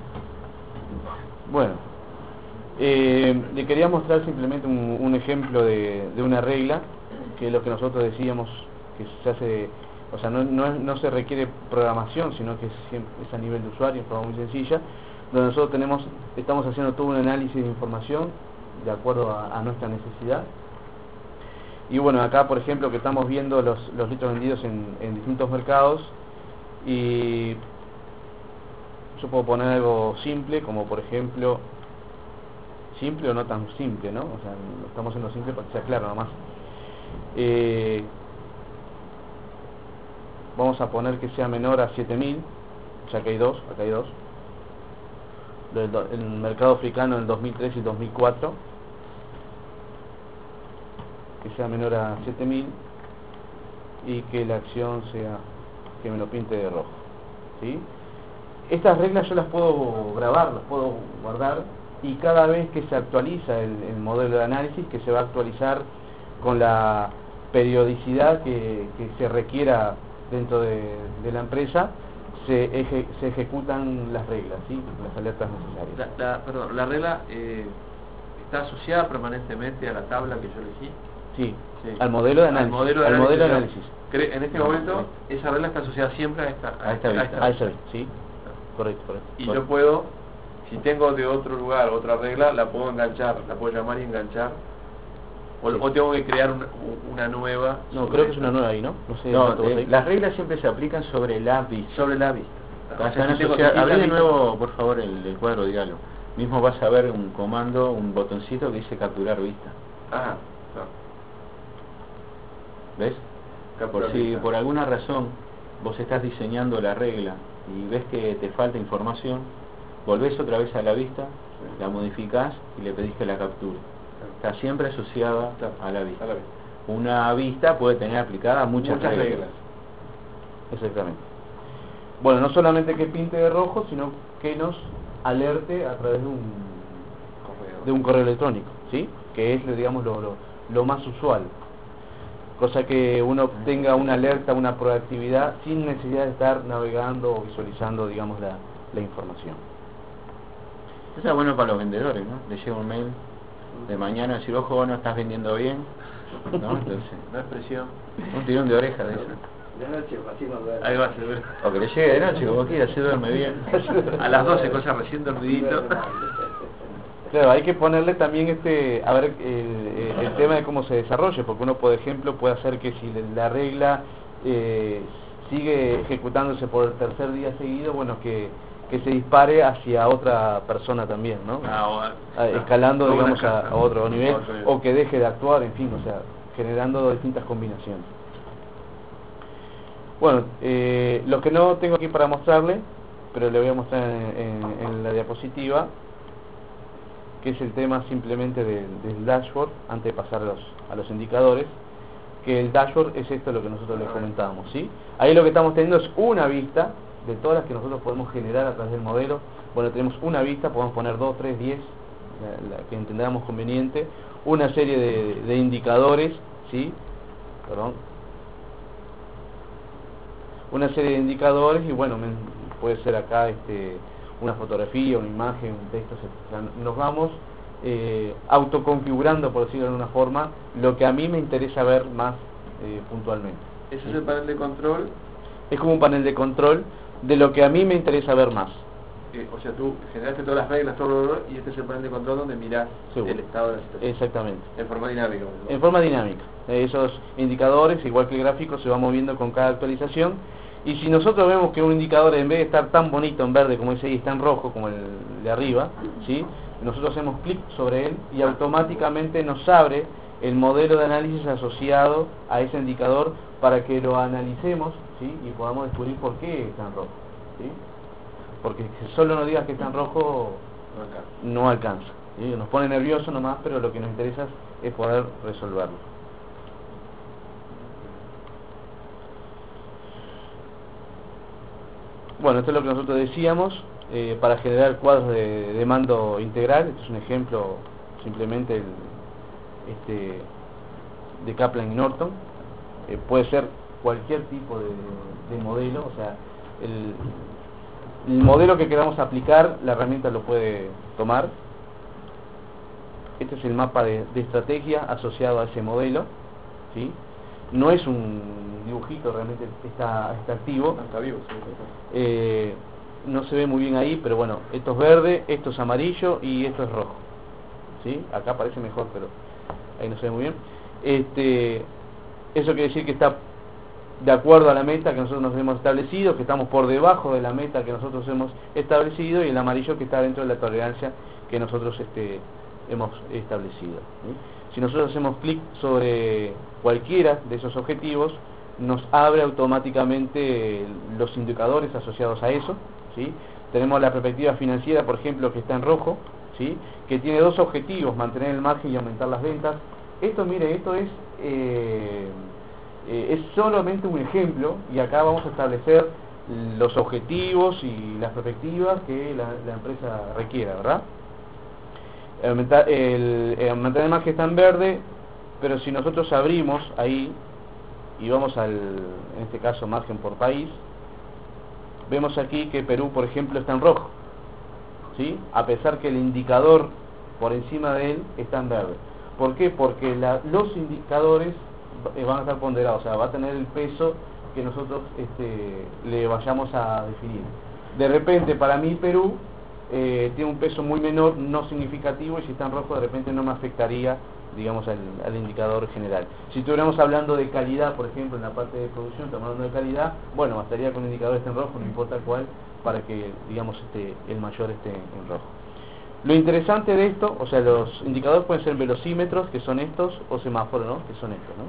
bueno eh, le quería mostrar simplemente un, un ejemplo de, de una regla, que es lo que nosotros decíamos que se hace, o sea, no, no, es- no se requiere programación, sino que es, siem- es a nivel de usuario, es forma muy sencilla, donde nosotros tenemos, estamos haciendo todo un análisis de información de acuerdo a, a nuestra necesidad. Y bueno, acá por ejemplo que estamos viendo los, los litros vendidos en, en distintos mercados, y yo puedo poner algo simple, como por ejemplo, simple o no tan simple, ¿no? O sea, lo estamos haciendo simple para que sea claro nomás. Eh, vamos a poner que sea menor a siete mil, ya que hay dos, acá hay dos. Del do- el mercado africano en el dos mil tres y dos mil cuatro, que sea menor a siete mil y que la acción sea que me lo pinte de rojo, ¿sí? Estas reglas yo las puedo grabar, las puedo guardar, y cada vez que se actualiza el, el modelo de análisis, que se va a actualizar con la periodicidad que, que se requiera dentro de, de la empresa, se, eje, se ejecutan las reglas, ¿sí? Las alertas necesarias. La, la, perdón, la regla eh, está asociada permanentemente a la tabla que yo elegí. Sí, Sí. al modelo de Al análisis. modelo de al análisis, modelo de o sea, análisis. cre- En este momento, esa regla está asociada siempre a esta, A esta vista. Ah, esa vez, sí. Correcto, correcto. Y correcto. yo puedo, si tengo de otro lugar otra regla, la puedo enganchar, la puedo llamar y enganchar. O, Sí. o tengo que crear una, una nueva. No, sobre creo que es esta. una nueva ahí, ¿no? No sé. No, ¿cuánto eh, vos ahí? las reglas siempre se aplican sobre la vista. Sobre la vista. Están O sea, si tengo asociadas- distintas abrí de vistas- nuevo, por favor, el, el cuadro, dígalo. Mismo vas a ver un comando, un botoncito que dice capturar vista. Ah, no. ¿Ves? Capturar Por si vista. por alguna razón vos estás diseñando la regla y ves que te falta información, volvés otra vez a la vista, la modificás y le pedís que la capture. Está siempre asociada a la vista. A la vista. Una vista puede tener aplicada muchas, Muchas reglas. reglas. Exactamente. Bueno, no solamente que pinte de rojo, sino que nos alerte a través de un, Correo. de un correo electrónico, ¿sí? Que es, digamos, lo, lo, lo más usual. Cosa que uno tenga una alerta, una proactividad, sin necesidad de estar navegando o visualizando, digamos, la, la información. Eso es bueno para los vendedores, ¿no? Le llega un mail de mañana, decir, ojo, vos no estás vendiendo bien, ¿no? Entonces, no es presión. un tirón de oreja de eso. De noche, así no duerme. Ahí va a ser. O que le llegue de noche, como quiera, se duerme bien. A las doce, cosa recién dormidito. Claro, hay que ponerle también este, a ver, el, el tema de cómo se desarrolle, porque uno, por ejemplo, puede hacer que si la regla eh, sigue ejecutándose por el tercer día seguido, bueno, que, que se dispare hacia otra persona también, ¿no? Ah, Ah, escalando, no, digamos, una a, casa. a otro nivel, Otro nivel. o que deje de actuar, en fin, o sea, generando distintas combinaciones. Bueno, eh, lo que no tengo aquí para mostrarle, pero le voy a mostrar en, en, en la diapositiva, que es el tema simplemente del, del dashboard, antes de pasar a los, a los indicadores, que el dashboard es esto lo que nosotros les comentábamos, ¿sí? Ahí lo que estamos teniendo es una vista de todas las que nosotros podemos generar a través del modelo. Bueno, tenemos una vista, podemos poner dos, tres, diez, la, la que entendamos conveniente, una serie de, de indicadores, ¿sí? Perdón. Una serie de indicadores y bueno, me, puede ser acá este una fotografía, una imagen, un texto, etcétera. Nos vamos eh, autoconfigurando, por decirlo de alguna forma, lo que a mí me interesa ver más eh, puntualmente. Ese es el panel de control. Es como un panel de control de lo que a mí me interesa ver más. Eh, o sea, tú generaste todas las reglas, todo lo, y este es el panel de control donde mirás Seguro. el estado de la situación. Exactamente. En forma dinámica. ¿No? En forma dinámica. Esos indicadores, igual que el gráfico, se va moviendo con cada actualización. Y si nosotros vemos que un indicador, en vez de estar tan bonito en verde como ese ahí, está en rojo como el de arriba, ¿sí? Nosotros hacemos clic sobre él y automáticamente nos abre el modelo de análisis asociado a ese indicador para que lo analicemos, ¿sí? Y podamos descubrir por qué está en rojo, ¿sí? Porque si solo nos digas que está en rojo No acá. no alcanza, ¿sí? Nos pone nervioso nomás, pero lo que nos interesa es poder resolverlo. Bueno, esto es lo que nosotros decíamos, eh, para generar cuadros de, de mando integral. Este es un ejemplo simplemente el, este, de Kaplan y Norton. Eh, puede ser cualquier tipo de, de modelo, o sea, el, el modelo que queramos aplicar, la herramienta lo puede tomar. Este es el mapa de, de estrategia asociado a ese modelo, ¿sí? No es un dibujito, realmente está, está activo. Está vivo, sí. Eh, no se ve muy bien ahí, pero bueno, esto es verde, esto es amarillo y esto es rojo, ¿sí? Acá parece mejor, pero ahí no se ve muy bien. Este, eso quiere decir que está de acuerdo a la meta que nosotros nos hemos establecido, que estamos por debajo de la meta que nosotros hemos establecido, y el amarillo que está dentro de la tolerancia que nosotros este, hemos establecido, ¿sí? Si nosotros hacemos clic sobre cualquiera de esos objetivos, nos abre automáticamente los indicadores asociados a eso, ¿sí? Tenemos la perspectiva financiera, por ejemplo, que está en rojo, ¿sí? Que tiene dos objetivos: mantener el margen y aumentar las ventas. Esto, mire, esto es eh, eh, es solamente un ejemplo, y acá vamos a establecer los objetivos y las perspectivas que la, la empresa requiera, ¿verdad? Aumentar el, el mantener el margen está en verde, pero si nosotros abrimos ahí y vamos al, en este caso, margen por país, vemos aquí que Perú, por ejemplo, está en rojo, ¿sí? A pesar que el indicador por encima de él está en verde. ¿Por qué? Porque la, los indicadores van a estar ponderados, o sea, va a tener el peso que nosotros este, le vayamos a definir. De repente, para mí, Perú eh, tiene un peso muy menor, no significativo, y si está en rojo, de repente no me afectaría, digamos, al, al indicador general. Si estuviéramos hablando de calidad, por ejemplo, en la parte de producción, estamos hablando de calidad, bueno, bastaría con el indicador esté en rojo, no importa cuál, para que, digamos, este, el mayor esté en rojo. Lo interesante de esto, o sea, los indicadores pueden ser velocímetros, que son estos, o semáforos, ¿no? Que son estos, ¿no?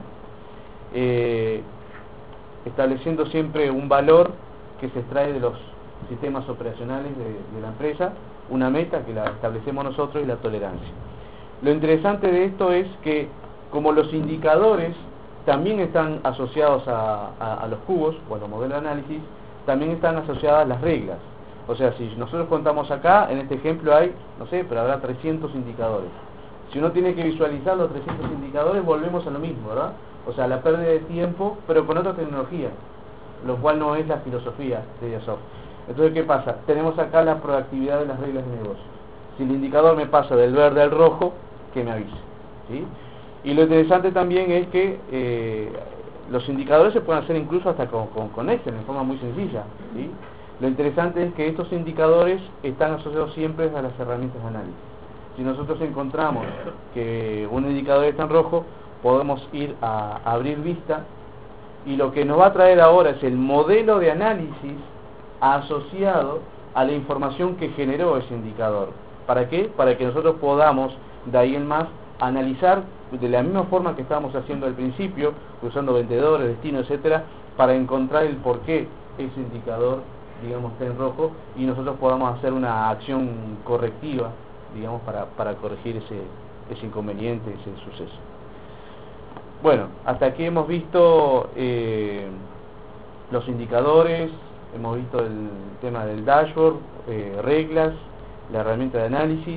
Eh, estableciendo siempre un valor que se extrae de los sistemas operacionales de, de la empresa, una meta que la establecemos nosotros y la tolerancia. Lo interesante de esto es que, como los indicadores también están asociados a, a, a los cubos o a los modelos de análisis, también están asociadas las reglas. O sea, si nosotros contamos acá, en este ejemplo hay, no sé, pero habrá trescientos indicadores. Si uno tiene que visualizar los trescientos indicadores, volvemos a lo mismo, ¿verdad? O sea, la pérdida de tiempo, pero con otra tecnología, lo cual no es la filosofía de Diasoft. Entonces, ¿qué pasa? Tenemos acá la proactividad de las reglas de negocio. Si el indicador me pasa del verde al rojo, que me avise, ¿sí? Y lo interesante también es que eh, los indicadores se pueden hacer incluso hasta con, con, con Excel, en forma muy sencilla, ¿sí? Lo interesante es que estos indicadores están asociados siempre a las herramientas de análisis. Si nosotros encontramos que un indicador está en rojo, podemos ir a abrir vista, y lo que nos va a traer ahora es el modelo de análisis asociado a la información que generó ese indicador. ¿Para qué? Para que nosotros podamos, de ahí en más, analizar de la misma forma que estábamos haciendo al principio, usando vendedores, destinos, etcétera, para encontrar el por qué ese indicador, digamos, está en rojo, y nosotros podamos hacer una acción correctiva, digamos, para, para corregir ese, ese inconveniente, ese suceso. Bueno, hasta aquí hemos visto eh, los indicadores, hemos visto el tema del dashboard, eh, reglas, la herramienta de análisis,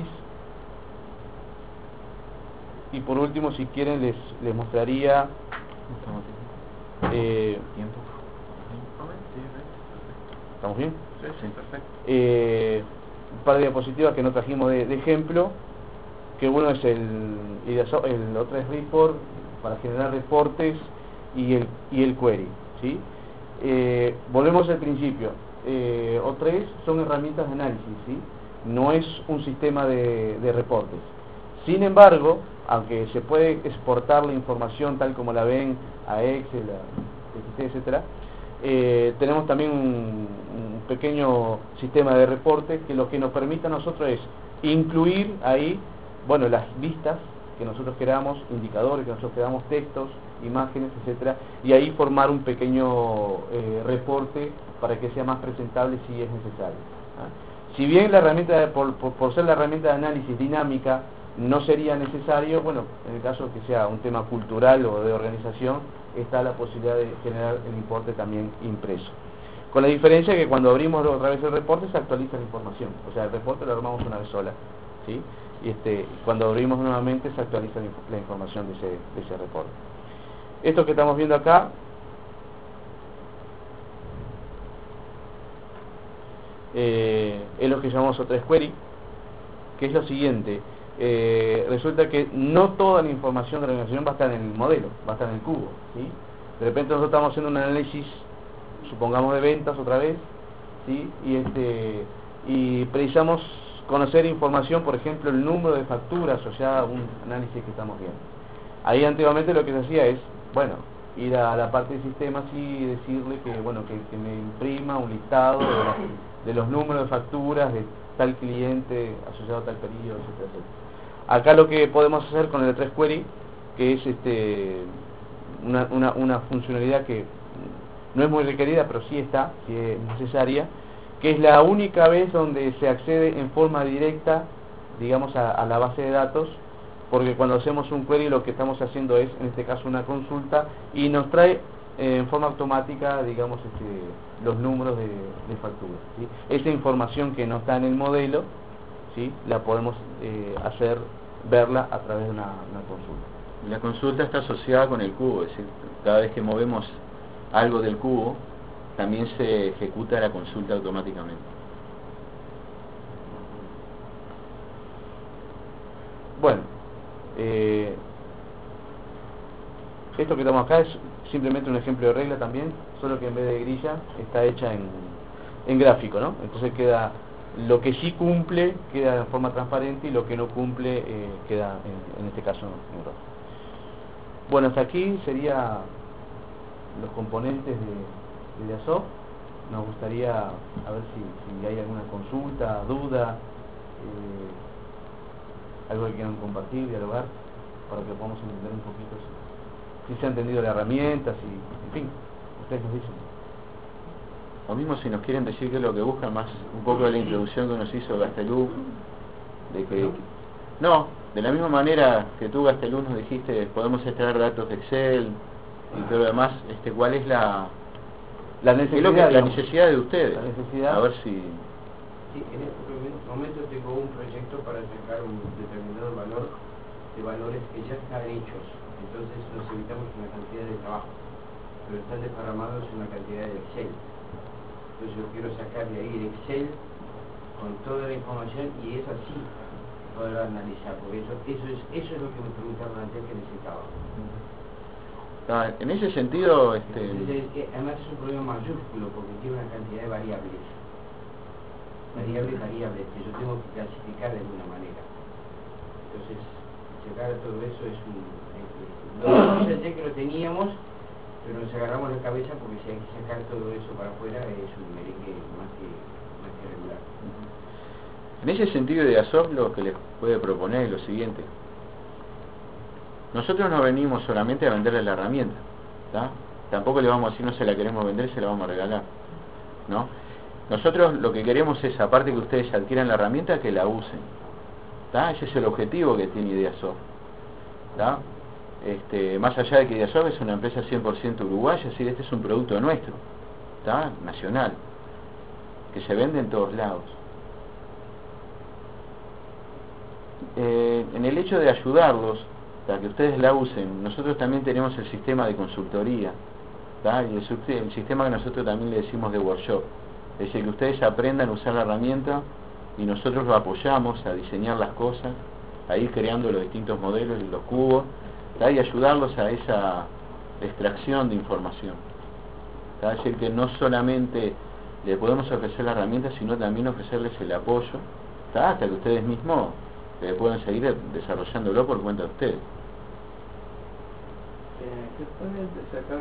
y por último, si quieren, les, les mostraría eh, ¿Tiempo? ¿estamos bien? Sí, sí, perfecto. Eh, un par de diapositivas que no trajimos de, de ejemplo, que uno es el, el otro es report, para generar reportes, y el, y el query, ¿sí? Eh, volvemos al principio. eh, O tres son herramientas de análisis, ¿sí? No es un sistema de, de reportes. Sin embargo, aunque se puede exportar la información tal como la ven a Excel, a T X T, etcétera, eh, tenemos también un, un pequeño sistema de reportes que lo que nos permite a nosotros es incluir ahí, bueno, las vistas que nosotros queramos, indicadores que nosotros queramos, textos, imágenes, etcétera, y ahí formar un pequeño eh, reporte para que sea más presentable si es necesario, ¿ah? Si bien la herramienta, de, por, por, por ser la herramienta de análisis dinámica, no sería necesario, bueno, en el caso que sea un tema cultural o de organización, está la posibilidad de generar el importe también impreso. Con la diferencia que cuando abrimos otra vez el reporte se actualiza la información, o sea, el reporte lo armamos una vez sola, ¿sí? Y este, cuando abrimos nuevamente se actualiza la información de ese, de ese reporte. Esto que estamos viendo acá eh, es lo que llamamos O tres Query, que es lo siguiente. Eh, resulta que no toda la información de la organización va a estar en el modelo, va a estar en el cubo, ¿sí? De repente nosotros estamos haciendo un análisis, supongamos, de ventas otra vez, ¿sí? Y, este, y precisamos conocer información, por ejemplo, el número de facturas asociada a un análisis que estamos viendo. Ahí antiguamente lo que se hacía es, bueno, ir a la parte de sistemas y decirle que, bueno, que, que me imprima un listado de, la, de los números de facturas de tal cliente asociado a tal periodo, etcétera, etcétera. Acá lo que podemos hacer con el O tres Query, que es este una, una, una funcionalidad que no es muy requerida, pero sí está, sí es necesaria, que es la única vez donde se accede en forma directa, digamos, a, a la base de datos, porque cuando hacemos un query lo que estamos haciendo es, en este caso, una consulta, y nos trae eh, en forma automática, digamos, este, los números de, de facturas, ¿sí? Esa información que no está en el modelo, ¿sí? La podemos eh, hacer, verla a través de una, una consulta. La consulta está asociada con el cubo, es decir, cada vez que movemos algo del cubo, también se ejecuta la consulta automáticamente. Bueno, eh, esto que estamos acá es simplemente un ejemplo de regla también, solo que en vez de grilla está hecha en, en gráfico, ¿no? Entonces queda, lo que sí cumple queda de forma transparente y lo que no cumple eh, queda en, en este caso en rojo. Bueno, hasta aquí sería los componentes de, de Diasoft. Nos gustaría a ver si, si hay alguna consulta, duda, eh, algo que quieran compartir, dialogar, para que podamos entender un poquito si, si se ha entendido la herramienta, si, en fin, ustedes nos dicen. O mismo si nos quieren decir qué es lo que buscan, más un poco de la introducción que nos hizo Gastelum, de que no, de la misma manera que tú, Gastelum, nos dijiste podemos extraer datos de Excel y todo lo demás, este, ¿cuál es la la necesidad, es lo que, la digamos, necesidad de ustedes? La necesidad. A ver si Sí, en este momento tengo un proyecto para sacar un determinado valor de valores que ya están hechos, entonces nos evitamos una cantidad de trabajo, pero están desparramados en una cantidad de Excel. Entonces yo quiero sacar de ahí el Excel con toda la información y es así poder analizar, porque eso, eso, es, eso es lo que me preguntaron antes que necesitaba. Ah, en ese sentido, este... Entonces, eh, además es un problema mayúsculo porque tiene una cantidad de variables. Variables, variables, que yo tengo que clasificar de alguna manera. Entonces, sacar todo eso es un... No pensé que lo teníamos, pero nos agarramos la cabeza porque si hay que sacar todo eso para afuera es un merengue más que, más que regular. En ese sentido, de Asof lo que les puede proponer es lo siguiente. Nosotros no venimos solamente a venderle la herramienta, ¿tá? Tampoco le vamos a decir no se la queremos vender, se la vamos a regalar, ¿no? Nosotros lo que queremos es, aparte que ustedes adquieran la herramienta, que la usen, ¿tá? Ese es el objetivo que tiene Ideasoft, ¿tá? Este, más allá de que Ideasoft es una empresa cien por ciento uruguaya, es decir, este es un producto nuestro, ¿tá? Nacional, que se vende en todos lados. Eh, en el hecho de ayudarlos para que ustedes la usen, nosotros también tenemos el sistema de consultoría, ¿tá? Y el, el sistema que nosotros también le decimos de workshop, es decir, que ustedes aprendan a usar la herramienta y nosotros los apoyamos a diseñar las cosas, a ir creando los distintos modelos y los cubos, ¿tá? Y ayudarlos a esa extracción de información, ¿tá? Es decir, que no solamente le podemos ofrecer la herramienta, sino también ofrecerles el apoyo, ¿tá? Hasta que ustedes mismos eh, puedan seguir desarrollándolo por cuenta de ustedes. Se puede sacar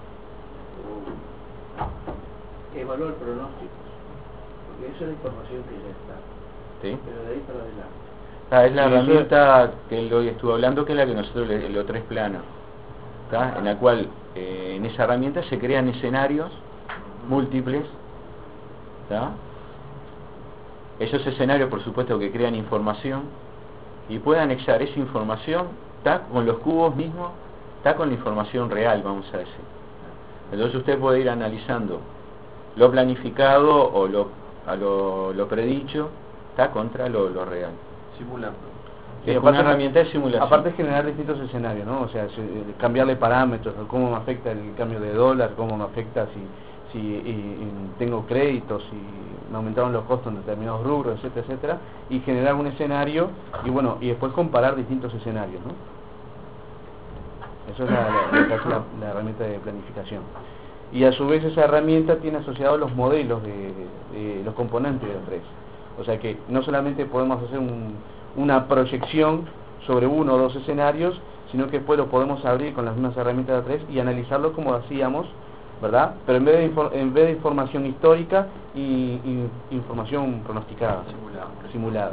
o evaluar pronósticos, porque eso es la información que ya está, ¿sí? Pero de ahí para adelante. Ah, es la Sí, herramienta que él hoy estuvo hablando, que es la que nosotros le, lo tres plano, ¿tá? En la cual eh, en esa herramienta se crean escenarios múltiples, ¿tá? Esos escenarios, por supuesto, que crean información y pueden anexar esa información, ¿tá? Con los cubos mismos, está con la información real, vamos a decir. Entonces usted puede ir analizando lo planificado o lo, a lo, lo predicho, está contra lo, lo real. Simulando. Sí, Es aparte, una herramienta de simulación. Aparte de generar distintos escenarios, ¿no? O sea, si, cambiarle parámetros, cómo me afecta el cambio de dólar, cómo me afecta si, si y, y tengo créditos, si me aumentaron los costos en determinados rubros, etcétera, etcétera, y generar un escenario y bueno, y después comparar distintos escenarios, ¿no? Eso es la, la, la, la, la herramienta de planificación. Y a su vez esa herramienta tiene asociados los modelos de, de, de los componentes de tres. O sea que no solamente podemos hacer un, una proyección sobre uno o dos escenarios, sino que después lo podemos abrir con las mismas herramientas de tres y analizarlo como hacíamos, ¿verdad? Pero en vez de, en vez de información histórica y, y información pronosticada, Simulada. simulada.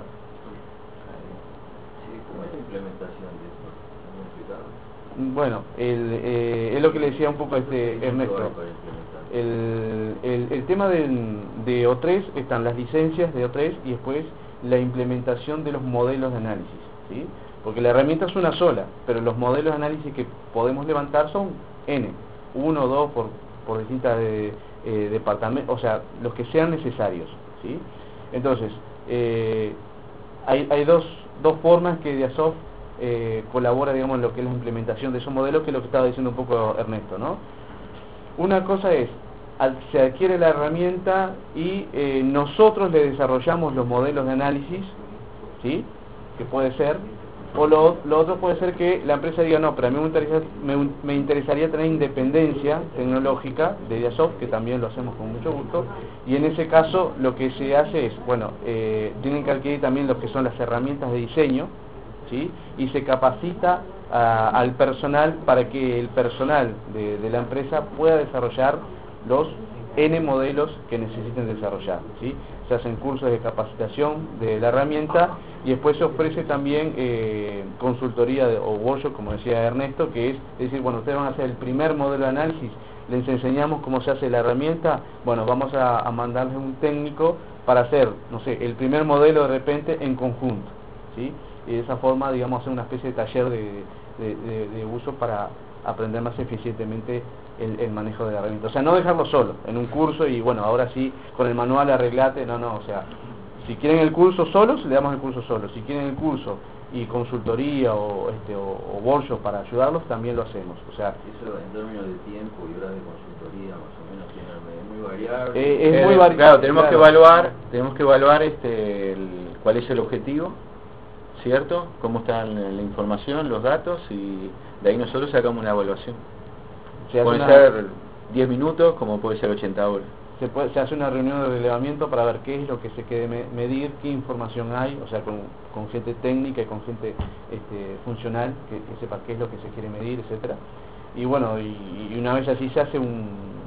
Sí, ¿cómo es la implementación de esto? ¿Cómo explicarlo? Bueno, el, eh, es lo que le decía un poco este Ernesto. Para implementar. El, el, el tema de, de O tres están las licencias de O tres y después la implementación de los modelos de análisis, ¿sí? Porque la herramienta es una sola, pero los modelos de análisis que podemos levantar son N, uno o dos por, por distintas de, eh, departamentos, o sea, los que sean necesarios, ¿sí? Entonces, eh, hay, hay dos, dos formas que Ideasoft eh, colabora, digamos, en lo que es la implementación de esos modelos, que es lo que estaba diciendo un poco Ernesto, ¿no? Una cosa es, se adquiere la herramienta y eh, nosotros le desarrollamos los modelos de análisis, ¿sí? Que puede ser, o lo, lo otro puede ser que la empresa diga, no, pero a mí me, interesa, me, me interesaría tener independencia tecnológica de Ideasoft, que también lo hacemos con mucho gusto, y en ese caso lo que se hace es, bueno, eh, tienen que adquirir también lo que son las herramientas de diseño, ¿sí? Y se capacita a, al personal para que el personal de, de la empresa pueda desarrollar los N modelos que necesiten desarrollar, ¿sí? Se hacen cursos de capacitación de la herramienta y después se ofrece también eh, consultoría de, o workshop, como decía Ernesto, que es decir, bueno, ustedes van a hacer el primer modelo de análisis, les enseñamos cómo se hace la herramienta, bueno, vamos a, a mandarles un técnico para hacer, no sé, el primer modelo de repente en conjunto, ¿sí? Y de esa forma, digamos, hacer una especie de taller de, de, de, de uso para aprender más eficientemente el, el manejo de la herramienta. O sea, no dejarlo solo en un curso y bueno, ahora sí, con el manual arreglate, no, no, o sea, Si quieren el curso solos, le damos el curso solo. Si quieren el curso y consultoría o este o, o workshop para ayudarlos, también lo hacemos. O sea, Eso en términos de tiempo y horas de consultoría más o menos tiene es muy variable. Eh, es Eh, muy vari- claro, tenemos claro. que evaluar, tenemos que evaluar este el, cuál es el objetivo, ¿cierto? Cómo está la, la información, los datos, y de ahí nosotros sacamos una evaluación. se hace Puede una- ser diez minutos como puede ser ochenta horas. Se, puede, se hace una reunión de relevamiento para ver qué es lo que se quiere me- medir, qué información hay, o sea, con, con gente técnica y con gente este, funcional, que, que sepa qué es lo que se quiere medir, etcétera. Y bueno, y, y una vez así se hace un,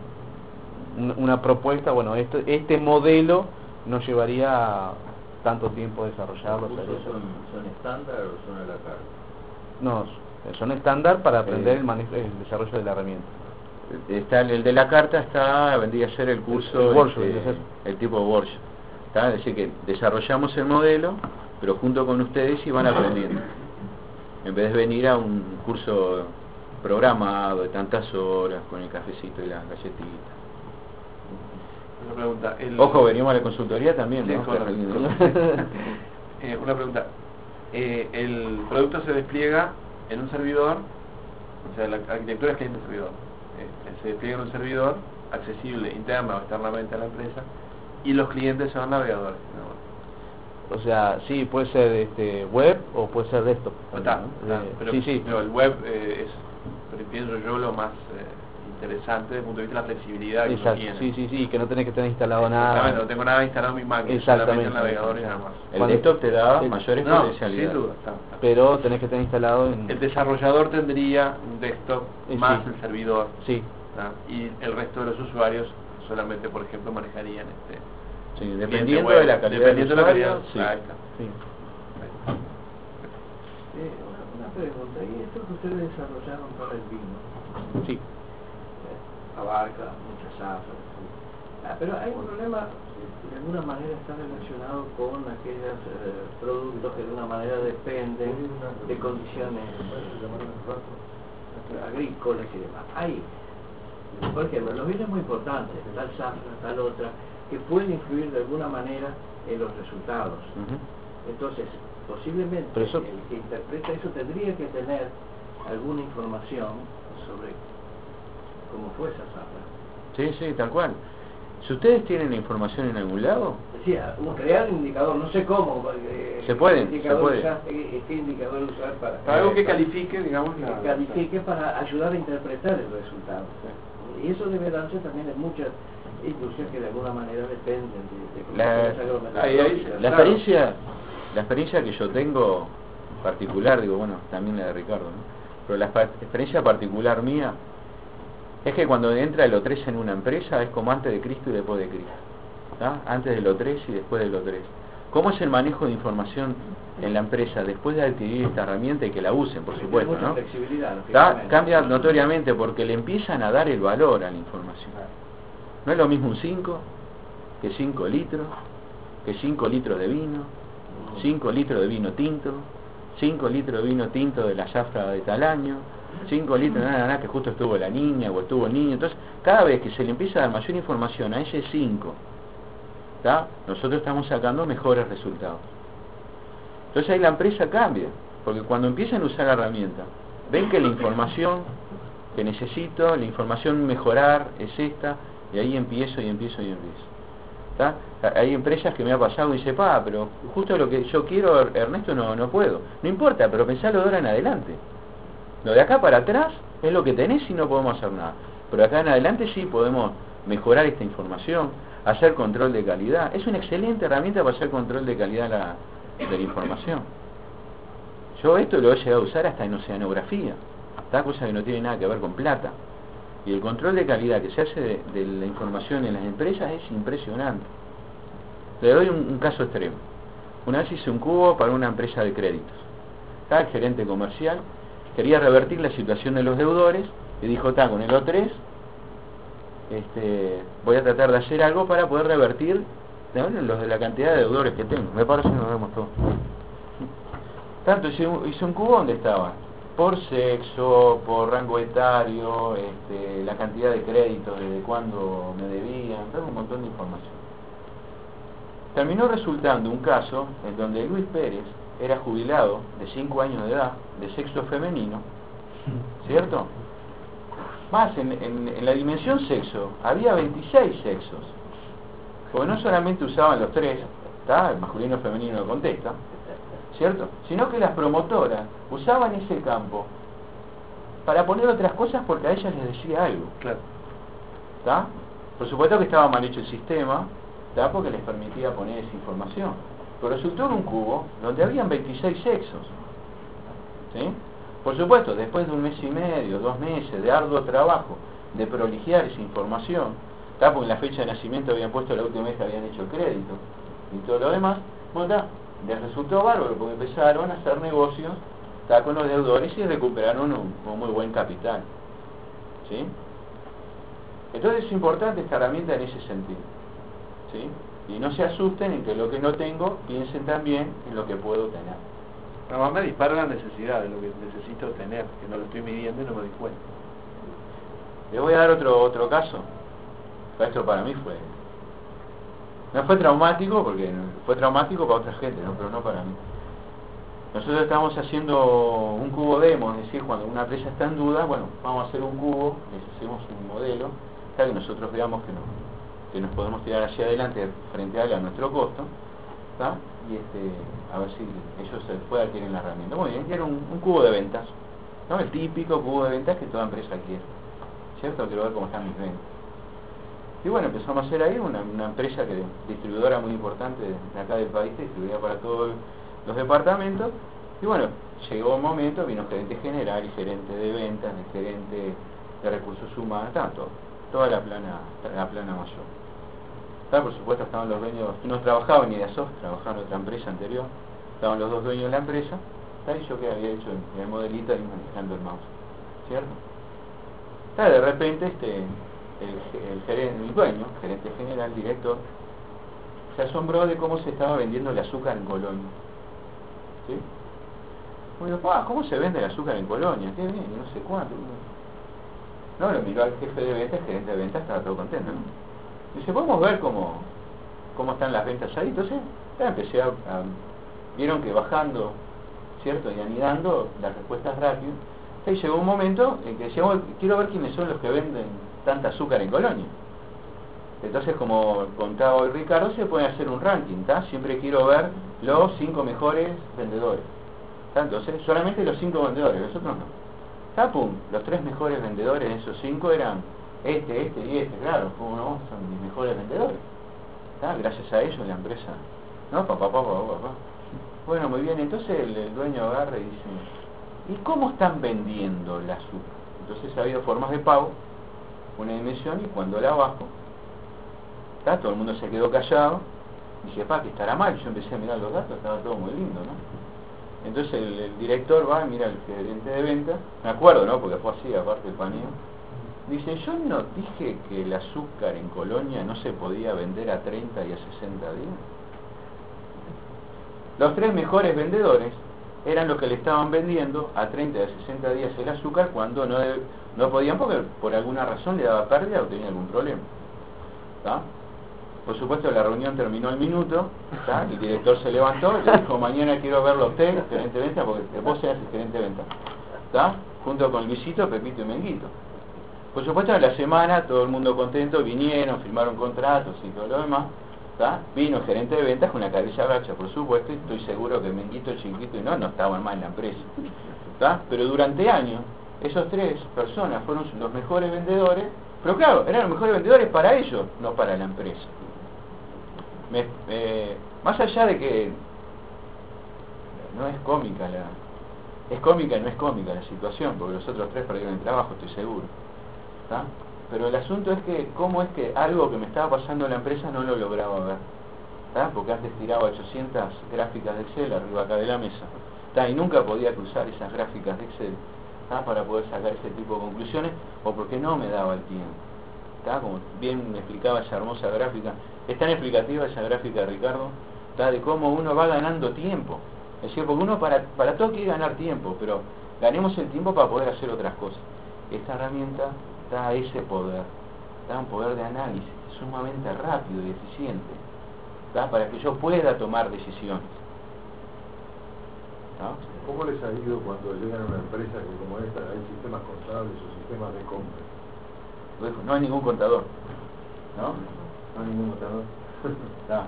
un- una propuesta, bueno, este, este modelo nos llevaría tanto tiempo desarrollarlo. ¿Los hacer cursos eso. son, son estándar o son a la carta? No, son estándar para aprender Eh. el, manejo, el desarrollo de la herramienta. Está el, el de la carta, está vendría a ser el curso, El workshop, este, vendría a ser. el tipo de workshop. ¿Está? Es decir, que desarrollamos el modelo, pero junto con ustedes y van aprendiendo. En vez de venir a un curso programado de tantas horas con el cafecito y las galletitas. Una pregunta. El... Ojo, venimos a la consultoría también, Sí, ¿no? correcto. Eh, una pregunta. Eh, el producto se despliega en un servidor, o sea, la arquitectura es cliente servidor. Eh, se despliega en un servidor accesible interna o externamente a la empresa, y los clientes son navegadores. ¿no? O sea, sí, puede ser este web o puede ser desktop. No está, ¿no? está, Eh, pero sí, sí. digo, el web eh, es, pero pienso yo, lo más eh, interesante desde el punto de vista de la flexibilidad que uno Exacto, tiene. sí, sí, sí, que no tenés que tener instalado Exactamente, nada. no tengo nada instalado en mi máquina, Exactamente. solamente el navegador y nada más. El Cuando- desktop te da el- mayores No, potencialidades. sin duda, está, está. Pero tenés que tener instalado en... El desarrollador tendría un desktop Eh, más sí. el servidor, Sí, ¿tá? Y el resto de los usuarios solamente, por ejemplo, manejarían este Sí, cliente dependiendo web, de la calidad dependiendo del de la calidad. usuario, sí. Ahí está. sí. Eh, una, una pregunta, ¿y esto que ustedes desarrollaron para el vino? Sí. Eh, abarca muchas zafras. Ah, pero hay un problema, de alguna manera está relacionado con aquellos eh, productos que de una manera dependen de condiciones eh, agrícolas y demás. Hay, por ejemplo, los vinos muy importantes, tal zafra, tal otra, que pueden influir de alguna manera en los resultados. Ujú. Entonces, posiblemente Pero eso- el que interpreta eso tendría que tener alguna información sobre cómo fue esa zafra. Sí, sí, tal cual. Si ustedes tienen la información en algún lado, Decía, un- crear un indicador, no sé cómo. eh, Se puede, qué indicador se puede. usar, eh, qué indicador usar para, Para algo que Eh, califique, digamos, la... que califique para ayudar a interpretar el resultado. Y eso debe darse también en muchas industrias que de alguna manera dependen de, de La, condiciones ahí- ahí- agrometeorológicas. la claro. experiencia la experiencia que yo tengo particular, digo, bueno, también la de Ricardo, ¿no? Pero la pa- experiencia particular mía es que cuando entra el O tres en una empresa es como antes de Cristo y después de Cristo, ¿tá? Antes del O tres y después del O tres. ¿Cómo es el manejo de información en la empresa después de adquirir esta herramienta y que la usen, por Tiene supuesto, mucha ¿no? flexibilidad, ¿Tá? lógicamente. Cambia notoriamente porque le empiezan a dar el valor a la información. No es lo mismo un cinco que cinco litros, que cinco litros de vino, cinco litros de vino tinto, cinco litros de vino tinto de la zafra de tal año, cinco litros de nada, nada, que justo estuvo la niña o estuvo el niño. Entonces, cada vez que se le empieza a dar mayor información a ese cinco, ¿tá? Nosotros estamos sacando mejores resultados. Entonces ahí la empresa cambia, porque cuando empiezan a usar la herramienta, ven que la información que necesito, la información mejorar es esta, y ahí empiezo y empiezo y empiezo. ¿Tá? Hay empresas que me ha pasado y dice, pa, pero justo lo que yo quiero, Ernesto, no, no puedo. No importa, pero pensalo de ahora en adelante. Lo de acá para atrás es lo que tenés y no podemos hacer nada. Pero de acá en adelante sí podemos mejorar esta información, hacer control de calidad. Es una excelente herramienta para hacer control de calidad la, de la información. Yo esto lo he llegado a usar hasta en oceanografía, ¿tá? Cosa que no tiene nada que ver con plata. Y el control de calidad que se hace de, de la información en las empresas es impresionante. Le doy un, un caso extremo. Una vez hice un cubo para una empresa de créditos. ¿Tá? El gerente comercial quería revertir la situación de los deudores y dijo, está, con el O tres este, voy a tratar de hacer algo para poder revertir, ¿no?, los de la cantidad de deudores que tengo. Me parece que nos vemos todos. Tanto hice un, hice un cubo donde estaba por sexo, por rango etario, este, la cantidad de créditos, desde cuándo me debían, todo un montón de información. terminó resultando un caso en donde Luis Pérez era jubilado de cinco años de edad, de sexo femenino, ¿cierto? Más, en, en, en la dimensión sexo, había veintiséis sexos, porque no solamente usaban los tres, ¿tá? El masculino y el femenino no contesta, ¿cierto? Sino que las promotoras usaban ese campo para poner otras cosas porque a ellas les decía algo. Claro. ¿Tá? Por supuesto que estaba mal hecho el sistema, ¿tá? Porque les permitía poner esa información. Pero resultó en un cubo donde habían veintiséis sexos. ¿Sí? Por supuesto, después de un mes y medio, dos meses de arduo trabajo de prolijear esa información, ¿tá? Porque en la fecha de nacimiento habían puesto la última vez que habían hecho crédito y todo lo demás, bueno, ¿tá? Les resultó bárbaro porque empezaron a hacer negocios, ¿tá? Con los deudores y recuperaron un, un muy buen capital. ¿Sí? Entonces es importante esta herramienta en ese sentido. ¿Sí? Y no se asusten en que lo que no tengo, piensen también en lo que puedo tener. Además me dispara la necesidad de lo que necesito tener, que no lo estoy midiendo y no me doy cuenta. Les voy a dar otro otro caso. Esto para mí fue... No fue traumático, porque fue traumático para otra gente, ¿no? Pero no para mí. Nosotros estamos haciendo un cubo demo, es decir, cuando una empresa está en duda, bueno, vamos a hacer un cubo, les hacemos un modelo, para que nosotros veamos que, no, que nos podemos tirar hacia adelante frente a él a nuestro costo, ¿tá? Y este, a ver si ellos se pueden adquirir la herramienta. Muy bien, quiero un, un cubo de ventas, ¿no? El típico cubo de ventas que toda empresa quiere, ¿cierto? Quiero ver cómo están mis ventas. Y bueno, empezamos a hacer ahí una, una empresa que distribuidora muy importante de, de acá del país, que distribuía para todos los departamentos. Y bueno, llegó un momento, vino gerente general y gerente de ventas, el gerente de recursos humanos, tanto, toda la plana, la plana mayor. ¿Tá? Por supuesto estaban los dueños, no trabajaba en Ideasoft, trabajaba en otra empresa anterior, estaban los dos dueños de la empresa, ¿tá? Y yo que había hecho en el modelito ahí manejando el mouse, ¿cierto? ¿Tá? De repente este el, el gerente, el dueño, gerente general, director, se asombró de cómo se estaba vendiendo el azúcar en Colonia. ¿Sí? Bueno, ¿cómo se vende el azúcar en Colonia? Qué bien, no sé cuánto. No, lo miró al jefe de ventas, el gerente de ventas estaba todo contento, ¿no? Dice, ¿podemos ver cómo, cómo están las ventas ahí? Entonces, ya empecé a, a... Vieron que bajando, ¿cierto? Y anidando las respuestas rápidas. Y llegó un momento en que decíamos, quiero ver quiénes son los que venden tanta azúcar en Colonia. Entonces, como contaba hoy Ricardo, se puede hacer un ranking, ¿tá? Siempre quiero ver los cinco mejores vendedores, ¿tá? Entonces, solamente los cinco vendedores, los otros no. ¿Tá? Pum, los tres mejores vendedores de esos cinco eran este, este y este, claro, como no, son mis mejores vendedores. ¿Tá? Gracias a ellos la empresa, ¿no? Papá, papá, papá, papá. Bueno, muy bien, entonces el, el dueño agarra y dice, ¿y cómo están vendiendo el azúcar? Entonces ha habido formas de pago, una dimensión, y cuando la bajo, ¿tá? Todo el mundo se quedó callado, y dice, pa, que estará mal. Yo empecé a mirar los datos, estaba todo muy lindo, ¿no? Entonces el, el director va, mira al gerente de venta, me acuerdo, ¿no? Porque fue así, aparte el paneo. Dice, yo no dije que el azúcar en Colonia no se podía vender a treinta y a sesenta días. Los tres mejores vendedores eran los que le estaban vendiendo a treinta y a sesenta días el azúcar cuando no, de, no podían, porque por alguna razón le daba pérdida o tenía algún problema. ¿Tá? Por supuesto la reunión terminó al minuto, ¿tá? El director se levantó y le dijo, mañana quiero verlo a usted, gerente de venta, porque vos seas el gerente de venta, ¿tá? Junto con Luisito, Pepito y Menguito. Por supuesto en la semana todo el mundo contento, vinieron, firmaron contratos y todo lo demás, ¿tá? Vino el gerente de ventas con la cabeza gacha, por supuesto, y estoy seguro que Menguito, Chiquito y no, no estaban más en la empresa, ¿tá? Pero durante años, esos tres personas fueron los mejores vendedores, pero claro, eran los mejores vendedores para ellos, no para la empresa. Me, eh, más allá de que no es cómica la... Es cómica y no es cómica la situación, porque los otros tres perdieron el trabajo, estoy seguro, ¿tá? Pero el asunto es que, ¿cómo es que algo que me estaba pasando en la empresa no lo lograba ver? ¿Tá? Porque antes tiraba ochocientas gráficas de Excel arriba acá de la mesa, ¿tá? Y nunca podía cruzar esas gráficas de Excel, ¿tá? Para poder sacar ese tipo de conclusiones, o porque no me daba el tiempo, ¿tá? Como bien me explicaba esa hermosa gráfica, es tan explicativa esa gráfica de Ricardo, ¿tá? De cómo uno va ganando tiempo. Es decir, porque uno para, para todo quiere ganar tiempo, pero ganemos el tiempo para poder hacer otras cosas. Esta herramienta da ese poder, da un poder de análisis sumamente rápido y eficiente, ¿tá? Para que yo pueda tomar decisiones. ¿No? ¿Cómo les ha ido cuando llegan a una empresa que como esta hay sistemas contables o sistemas de compra? No hay ningún contador, ¿no? No hay ningún contador. ¿Tá?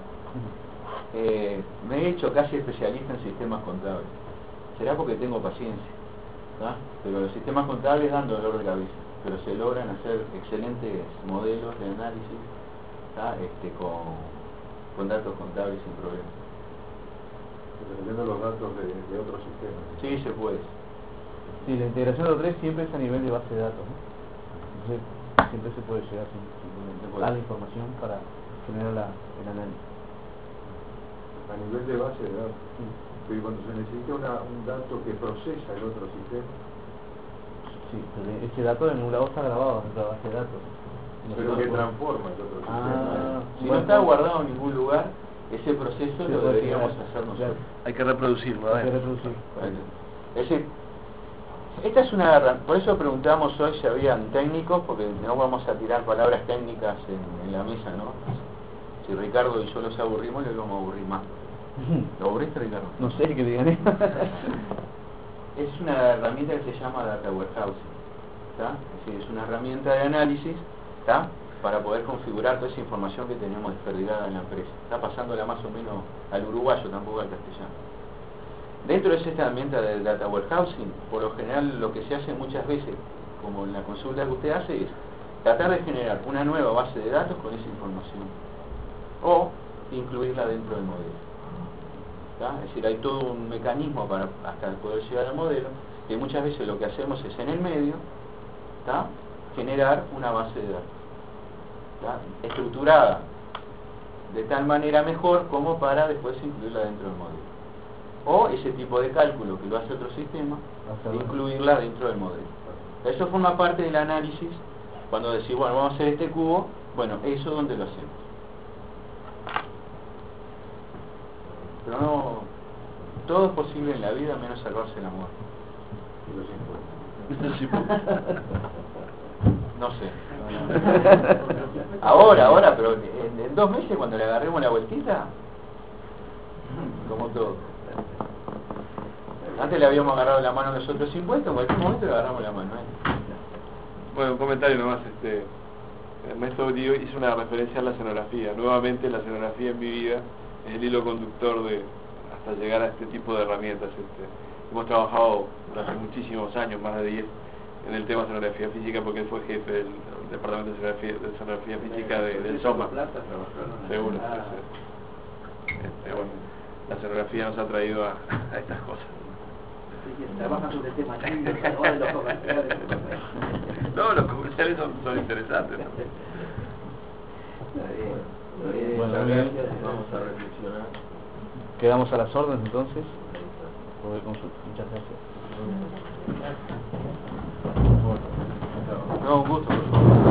Eh, me he hecho casi especialista en sistemas contables. Será porque tengo paciencia, ¿tá? Pero los sistemas contables dan dolor de cabeza, pero se logran hacer excelentes modelos de análisis, ¿tá? Este, con, con datos contables sin problema. Dependiendo los datos de, de otros sistemas. Sí, se puede. Sí, la integración de los tres siempre es a nivel de base de datos, ¿no? Entonces, siempre se puede llegar simplemente a la información para generar la, el análisis. A nivel de base de datos. Sí. Pero cuando se necesita una, un dato que procesa el otro sistema. Sí, pero ese dato en un lado está grabado dentro de la base de datos. No Pero se que puede- transforma el otro Ah, sistema. Si no está guardado en ningún lugar, ese proceso Sí, lo puede deberíamos llegar. hacer nosotros. Claro. Hay que reproducirlo, Hay que ¿eh? reproducir. Es decir, esta es una herra- por eso preguntamos hoy si habían técnicos, porque no vamos a tirar palabras técnicas en, en la mesa, ¿no? Si Ricardo y yo los aburrimos, le vamos a aburrir más. ¿Lo aburriste, Ricardo? No sé qué digan. ¿eh? Es una herramienta que se llama Data Warehousing, ¿tá? Es decir, es una herramienta de análisis, ¿tá? Para poder configurar toda esa información que tenemos desperdigada en la empresa. Está pasándola más o menos al uruguayo, tampoco al castellano. Dentro de esta herramienta de Data Warehousing, por lo general lo que se hace muchas veces, como en la consulta que usted hace, es tratar de generar una nueva base de datos con esa información o incluirla dentro del modelo. ¿Tá? Es decir, hay todo un mecanismo para hasta poder llegar al modelo, que muchas veces lo que hacemos es en el medio, ¿tá? Generar una base de datos, ¿tá? Estructurada de tal manera mejor como para después incluirla dentro del modelo. O ese tipo de cálculo que lo hace otro sistema, incluirla dentro del modelo. Eso forma parte del análisis. Cuando decís, bueno, vamos a hacer este cubo, bueno, eso es donde lo hacemos. Pero no, todo es posible en la vida menos salvarse el amor. Y los impuestos. No sé. No, no. Ahora, ahora, pero en, en dos meses cuando le agarremos la vueltita, como todo. Antes le habíamos agarrado la mano a los otros impuestos, en cualquier momento le agarramos la mano. ¿eh? Bueno, un comentario nomás. Este, el maestro Dio hizo una referencia a la escenografía. Nuevamente, la escenografía en mi vida es el hilo conductor de hasta llegar a este tipo de herramientas. Este, hemos trabajado durante muchísimos años, más de diez, en el tema de escenografía física, porque él fue jefe del, del departamento de escenografía, de escenografía física de, del SOMA. Seguro. Este, bueno, la escenografía nos ha traído a, a estas cosas. Trabajan sobre temas lindos, ahora los comerciales. No, los comerciales son, son interesantes, ¿no? Está bien, está bien, Bueno, muchas muy bien. gracias, vamos a reflexionar. Quedamos a las órdenes entonces. Por el consulta. Muchas gracias. No, un gusto, por favor.